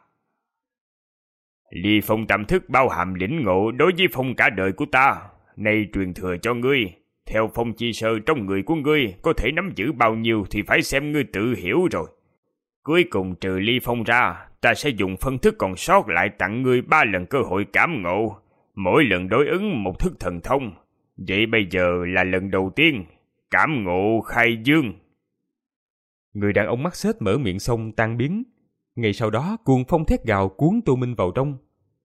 Ly phong tam thức bao hàm lĩnh ngộ đối với phong cả đời của ta, nay truyền thừa cho ngươi. Theo phong chi sơ trong người của ngươi có thể nắm giữ bao nhiêu thì phải xem ngươi tự hiểu rồi. Cuối cùng trừ ly phong ra, ta sẽ dùng phân thức còn sót lại tặng ngươi ba lần cơ hội cảm ngộ, mỗi lần đối ứng một thức thần thông. Vậy bây giờ là lần đầu tiên, cảm ngộ khai dương. Người đàn ông mắt xếch mở miệng xong tan biến. Ngay sau đó cuồng phong thét gào cuốn Tô Minh vào trong.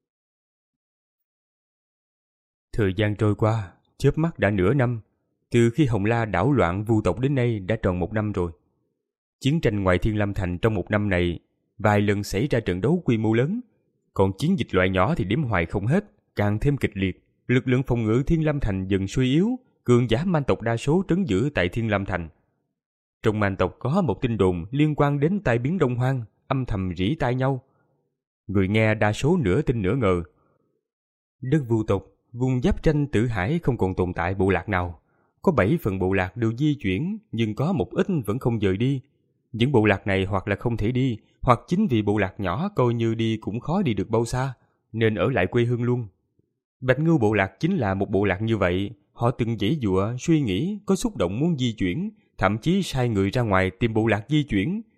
Thời gian trôi qua, chớp mắt đã nửa năm. Từ khi Hồng La đảo loạn vu tộc đến nay đã tròn một năm rồi. Chiến tranh ngoài Thiên Lâm Thành trong một năm này, vài lần xảy ra trận đấu quy mô lớn. Còn chiến dịch loại nhỏ thì đếm hoài không hết, càng thêm kịch liệt. Lực lượng phòng ngự Thiên Lâm Thành dần suy yếu, cường giả man tộc đa số trấn giữ tại Thiên Lâm Thành. Trong man tộc có một tin đồn liên quan đến tai biến Đông Hoang, âm thầm rỉ tai nhau. Người nghe đa số nửa tin nửa ngờ. Đất vu tộc, vùng giáp tranh Tử Hải không còn tồn tại bộ lạc nào. Có bảy phần bộ lạc đều di chuyển, nhưng có một ít vẫn không dời đi. Những bộ lạc này hoặc là không thể đi, hoặc chính vì bộ lạc nhỏ coi như đi cũng khó đi được bao xa, nên ở lại quê hương luôn. Bạch Ngưu bộ lạc chính là một bộ lạc như vậy. Họ từng giãy giụa, suy nghĩ, có xúc động muốn di chuyển, thậm chí sai người ra ngoài tìm bộ lạc di chuyển,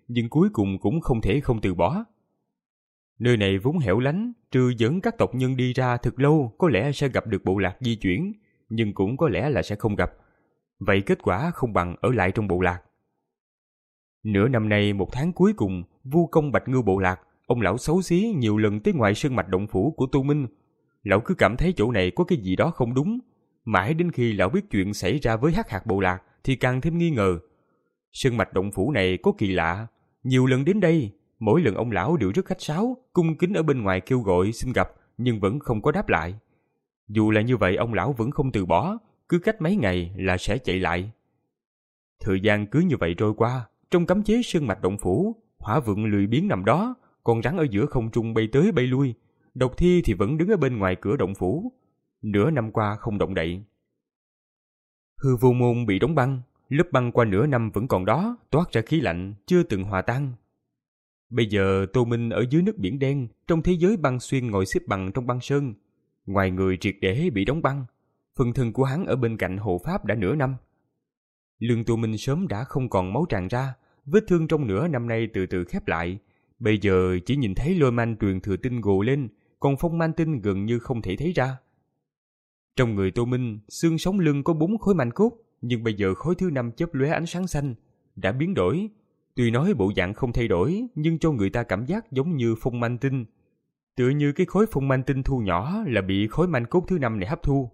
nhưng cuối cùng cũng không thể không từ bỏ. Nơi này vốn hẻo lánh, trừ dẫn các tộc nhân đi ra thật lâu có lẽ sẽ gặp được bộ lạc di chuyển, nhưng cũng có lẽ là sẽ không gặp. Vậy kết quả không bằng ở lại trong bộ lạc. Nửa năm nay, một tháng cuối cùng, Vu Công Bạch Ngưu bộ lạc, ông lão xấu xí nhiều lần tới ngoài sơn mạch động phủ của Tô Minh. Lão cứ cảm thấy chỗ này có cái gì đó không đúng. Mãi đến khi lão biết chuyện xảy ra với Hắc Hạt bộ lạc thì càng thêm nghi ngờ. Sơn mạch động phủ này có kỳ lạ. Nhiều lần đến đây, mỗi lần ông lão đều rất khách sáo, cung kính ở bên ngoài kêu gọi xin gặp, nhưng vẫn không có đáp lại. Dù là như vậy, ông lão vẫn không từ bỏ, cứ cách mấy ngày là sẽ chạy lại. Thời gian cứ như vậy trôi qua, trong cấm chế sơn mạch động phủ, Hỏa Vượng lười biếng nằm đó, con rắn ở giữa không trung bay tới bay lui, Độc Thi thì vẫn đứng ở bên ngoài cửa động phủ. Nửa năm qua không động đậy. Hư Vô Môn bị đóng băng, lớp băng qua nửa năm vẫn còn đó, toát ra khí lạnh, chưa từng hòa tan. Bây giờ Tô Minh ở dưới nước biển đen, trong thế giới băng xuyên ngồi xếp bằng trong băng sơn. Ngoài người triệt để bị đóng băng, phần thân của hắn ở bên cạnh hộ pháp đã nửa năm. Lưng Tô Minh sớm đã không còn máu tràn ra, vết thương trong nửa năm nay từ từ khép lại. Bây giờ chỉ nhìn thấy lôi man truyền thừa tinh gồ lên, còn phong man tinh gần như không thể thấy ra. Trong người Tô Minh, xương sống lưng có bốn khối manh cốt, nhưng bây giờ khối thứ năm chớp lóe ánh sáng xanh, đã biến đổi. Tuy nói bộ dạng không thay đổi, nhưng cho người ta cảm giác giống như phong man tinh. Tựa như cái khối phong man tinh thu nhỏ là bị khối manh cốt thứ năm này hấp thu.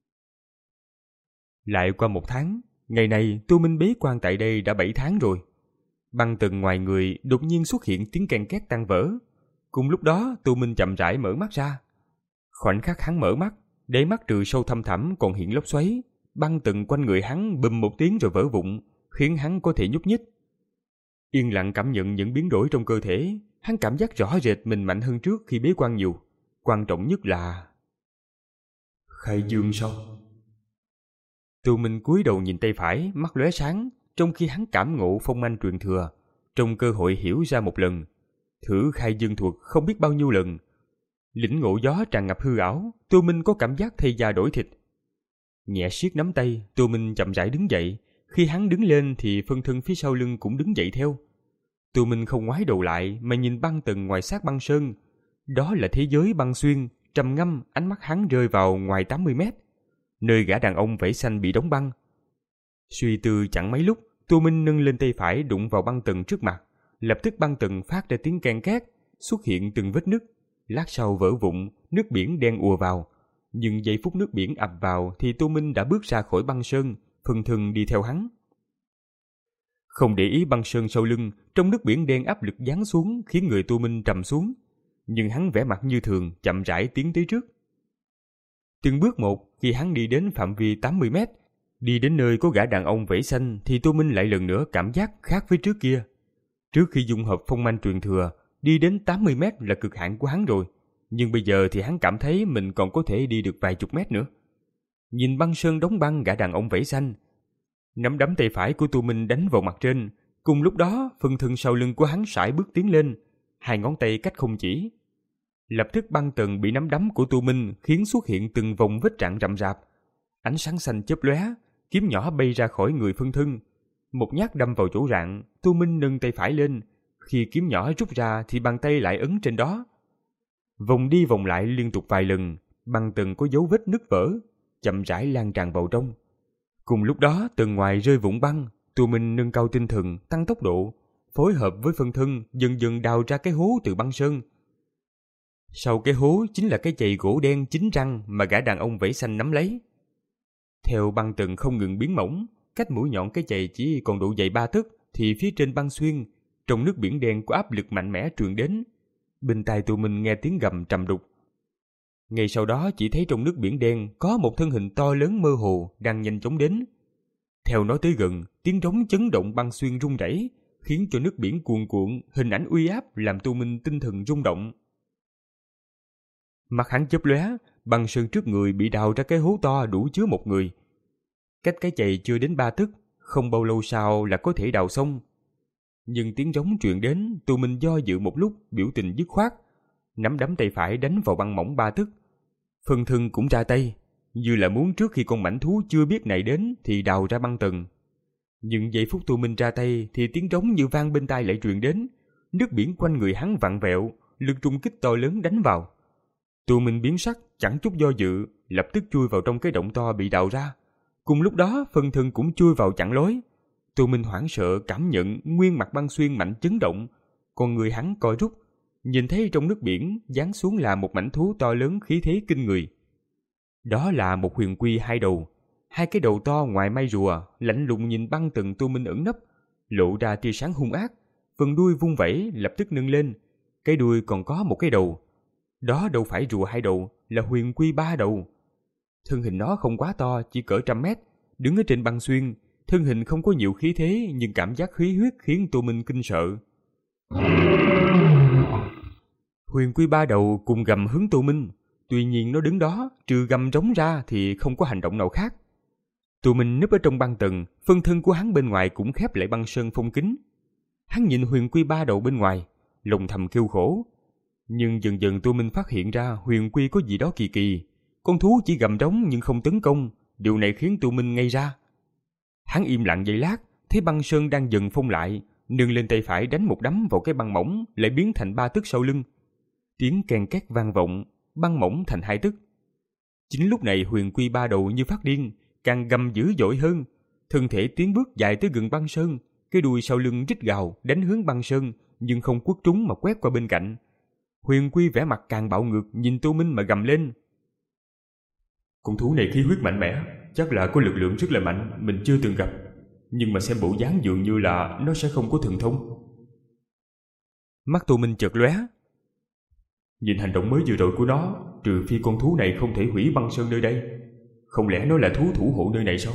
Lại qua một tháng, ngày này Tô Minh bế quan tại đây đã bảy tháng rồi. Băng tầng ngoài người đột nhiên xuất hiện tiếng ken két tan vỡ. Cùng lúc đó Tô Minh chậm rãi mở mắt ra. Khoảnh khắc hắn mở mắt, đáy mắt trừ sâu thăm thẳm còn hiện lốc xoáy. Băng tầng quanh người hắn bùm một tiếng rồi vỡ vụn, khiến hắn có thể nhúc nhích. Yên lặng cảm nhận những biến đổi trong cơ thể, hắn cảm giác rõ rệt mình mạnh hơn trước khi bế quan nhiều. Quan trọng nhất là... Khai dương sao? Tô Minh cúi đầu nhìn tay phải, mắt lóe sáng, trong khi hắn cảm ngộ phong anh truyền thừa, trong cơ hội hiểu ra một lần. Thử khai dương thuật không biết bao nhiêu lần. Lĩnh ngộ gió tràn ngập hư ảo, Tô Minh có cảm giác thay da đổi thịt. Nhẹ siết nắm tay, Tô Minh chậm rãi đứng dậy. Khi hắn đứng lên thì phân thân phía sau lưng cũng đứng dậy theo. Tô Minh không ngoái đầu lại mà nhìn băng tầng ngoài xác băng sơn. Đó là thế giới băng xuyên, trầm ngâm, ánh mắt hắn rơi vào ngoài tám mươi mét, nơi gã đàn ông vảy xanh bị đóng băng. Suy tư chẳng mấy lúc, Tô Minh nâng lên tay phải đụng vào băng tầng trước mặt. Lập tức băng tầng phát ra tiếng ken két, xuất hiện từng vết nứt. Lát sau vỡ vụn, nước biển đen ùa vào. Nhưng giây phút nước biển ập vào thì Tô Minh đã bước ra khỏi băng sơn, phần thân đi theo hắn. Không để ý băng sơn sau lưng, trong nước biển đen áp lực giáng xuống khiến người Tô Minh trầm xuống. Nhưng hắn vẻ mặt như thường, chậm rãi tiến tới trước. Từng bước một, khi hắn đi đến phạm vi tám mươi mét, đi đến nơi có gã đàn ông vảy xanh thì Tô Minh lại lần nữa cảm giác khác với trước kia. Trước khi dung hợp phong manh truyền thừa, đi đến tám mươi mét là cực hạn của hắn rồi. Nhưng bây giờ thì hắn cảm thấy mình còn có thể đi được vài chục mét nữa. Nhìn băng sơn đóng băng gã đàn ông vảy xanh, nắm đấm tay phải của Tô Minh đánh vào mặt trên. Cùng lúc đó, phần thân sau lưng của hắn sải bước tiến lên, hai ngón tay cách không chỉ. Lập tức băng tầng bị nắm đấm của Tô Minh khiến xuất hiện từng vòng vết rạn rậm rạp. Ánh sáng xanh chớp lóe, kiếm nhỏ bay ra khỏi người phân thân. Một nhát đâm vào chỗ rạn, Tô Minh nâng tay phải lên. Khi kiếm nhỏ rút ra thì bàn tay lại ấn trên đó. Vòng đi vòng lại liên tục vài lần, băng tầng có dấu vết nứt vỡ, chậm rãi lan tràn vào trong. Cùng lúc đó, tầng ngoài rơi vụn băng, Tô Minh nâng cao tinh thần, tăng tốc độ, phối hợp với phân thân dần dần đào ra cái hố từ băng sơn. Sau cái hố chính là cái chày gỗ đen chín răng mà gã đàn ông vảy xanh nắm lấy. Theo băng tầng không ngừng biến mỏng, cách mũi nhọn cái chày chỉ còn độ dày ba tấc thì phía trên băng xuyên, trong nước biển đen có áp lực mạnh mẽ truyền đến. Bên tai Tô Minh nghe tiếng gầm trầm đục. Ngay sau đó chỉ thấy trong nước biển đen có một thân hình to lớn mơ hồ đang nhanh chóng đến. Theo nó tới gần, tiếng trống chấn động băng xuyên rung rẩy, khiến cho nước biển cuồn cuộn, hình ảnh uy áp làm Tô Minh tinh thần rung động. Mắt hắn chớp lóe, băng sơn trước người bị đào ra cái hố to đủ chứa một người. Cách cái chày chưa đến ba tấc, không bao lâu sau là có thể đào xong. Nhưng tiếng trống truyền đến, Tô Minh do dự một lúc, biểu tình dứt khoát, nắm đấm tay phải đánh vào băng mỏng ba tấc. Phân thân cũng ra tay, như là muốn trước khi con mãnh thú chưa biết này đến thì đào ra băng tầng. Nhưng giây phút Tu Minh ra tay thì tiếng trống như vang bên tai lại truyền đến. Nước biển quanh người hắn vặn vẹo, lực trùng kích to lớn đánh vào. Tu Minh biến sắc, chẳng chút do dự, lập tức chui vào trong cái động to bị đào ra. Cùng lúc đó, phân thân cũng chui vào chặn lối. Tu Minh hoảng sợ cảm nhận nguyên mặt băng xuyên mạnh chấn động, còn người hắn co rút, nhìn thấy trong nước biển giáng xuống là một mảnh thú to lớn khí thế kinh người. Đó là một huyền quy hai đầu, hai cái đầu to ngoài mai rùa, lạnh lùng nhìn băng tầng Tu Minh ẩn nấp, lộ ra tia sáng hung ác. Phần đuôi vung vẩy lập tức nâng lên, cái đuôi còn có một cái đầu. Đó đâu phải rùa hai đầu, là huyền quy ba đầu. Thân hình nó không quá to, chỉ cỡ trăm mét, đứng ở trên băng xuyên. Thân hình không có nhiều khí thế, nhưng cảm giác khí huyết khiến Tu Minh kinh sợ. Huyền quy ba đầu cùng gầm hướng Tu Minh. Tuy nhiên nó đứng đó, trừ gầm trống ra thì không có hành động nào khác. Tu Minh núp ở trong băng tầng, phân thân của hắn bên ngoài cũng khép lại băng sơn phong kín. Hắn nhìn huyền quy ba đầu bên ngoài, lòng thầm kêu khổ. Nhưng dần dần Tu Minh phát hiện ra huyền quy có gì đó kỳ kỳ. Con thú chỉ gầm trống nhưng không tấn công, điều này khiến Tu Minh ngây ra. Hắn im lặng giây lát, thấy băng sơn đang dần phong lại, nâng lên tay phải đánh một đấm vào cái băng mỏng, lại biến thành ba tấc sau lưng. Tiếng kèn két vang vọng, băng mỏng thành hai tấc. Chính lúc này huyền quy ba đầu như phát điên, càng gầm dữ dội hơn, thân thể tiến bước dài tới gần băng sơn, cái đuôi sau lưng rít gào đánh hướng băng sơn, nhưng không quất trúng mà quét qua bên cạnh. Huyền quy vẻ mặt càng bạo ngược, nhìn Tu Minh mà gầm lên: "Con thú này khí huyết mạnh mẽ, chắc là có lực lượng rất là mạnh, mình chưa từng gặp. Nhưng mà xem bộ dáng dường như là nó sẽ không có thần thông." Mắt Tu Minh chợt lóe. Nhìn hành động mới vừa rồi của nó, trừ phi con thú này không thể hủy băng sơn nơi đây, không lẽ nó là thú thủ hộ nơi này sao?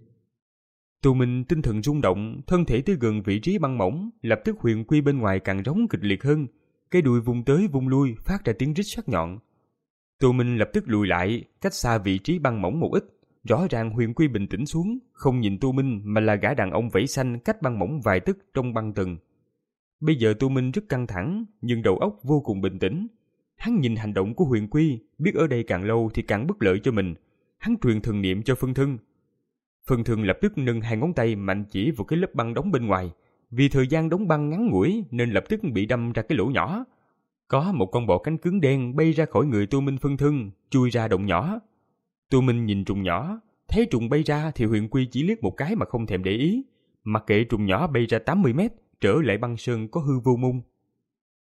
Tu Minh tinh thần rung động, thân thể tới gần vị trí băng mỏng, lập tức huyền quy bên ngoài càng rống kịch liệt hơn, cái đuôi vung tới vung lui phát ra tiếng rít sắc nhọn. Tu Minh lập tức lùi lại, cách xa vị trí băng mỏng một ít. Rõ ràng huyền quy bình tĩnh xuống, không nhìn Tu Minh mà là gã đàn ông vẫy xanh cách băng mỏng vài tấc trong băng tầng. Bây giờ Tu Minh rất căng thẳng, nhưng đầu óc vô cùng bình tĩnh. Hắn nhìn hành động của huyền quy, biết ở đây càng lâu thì càng bất lợi cho mình. Hắn truyền thần niệm cho phân thân. Phân thân lập tức nâng hai ngón tay mạnh chỉ vào cái lớp băng đóng bên ngoài. Vì thời gian đóng băng ngắn ngủi nên lập tức bị đâm ra cái lỗ nhỏ. Có một con bọ cánh cứng đen bay ra khỏi người Tu Minh phân thân, chui ra động nhỏ. Tu Minh nhìn trùng nhỏ, thấy trùng bay ra thì huyền quy chỉ liếc một cái mà không thèm để ý. Mặc kệ trùng nhỏ bay ra tám mươi mét, trở lại băng sơn có hư vô môn.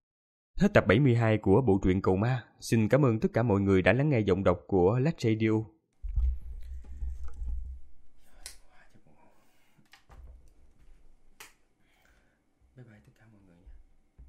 Hết tập bảy mươi hai của bộ truyện Cầu Ma. Xin cảm ơn tất cả mọi người đã lắng nghe giọng đọc của Lách Radio.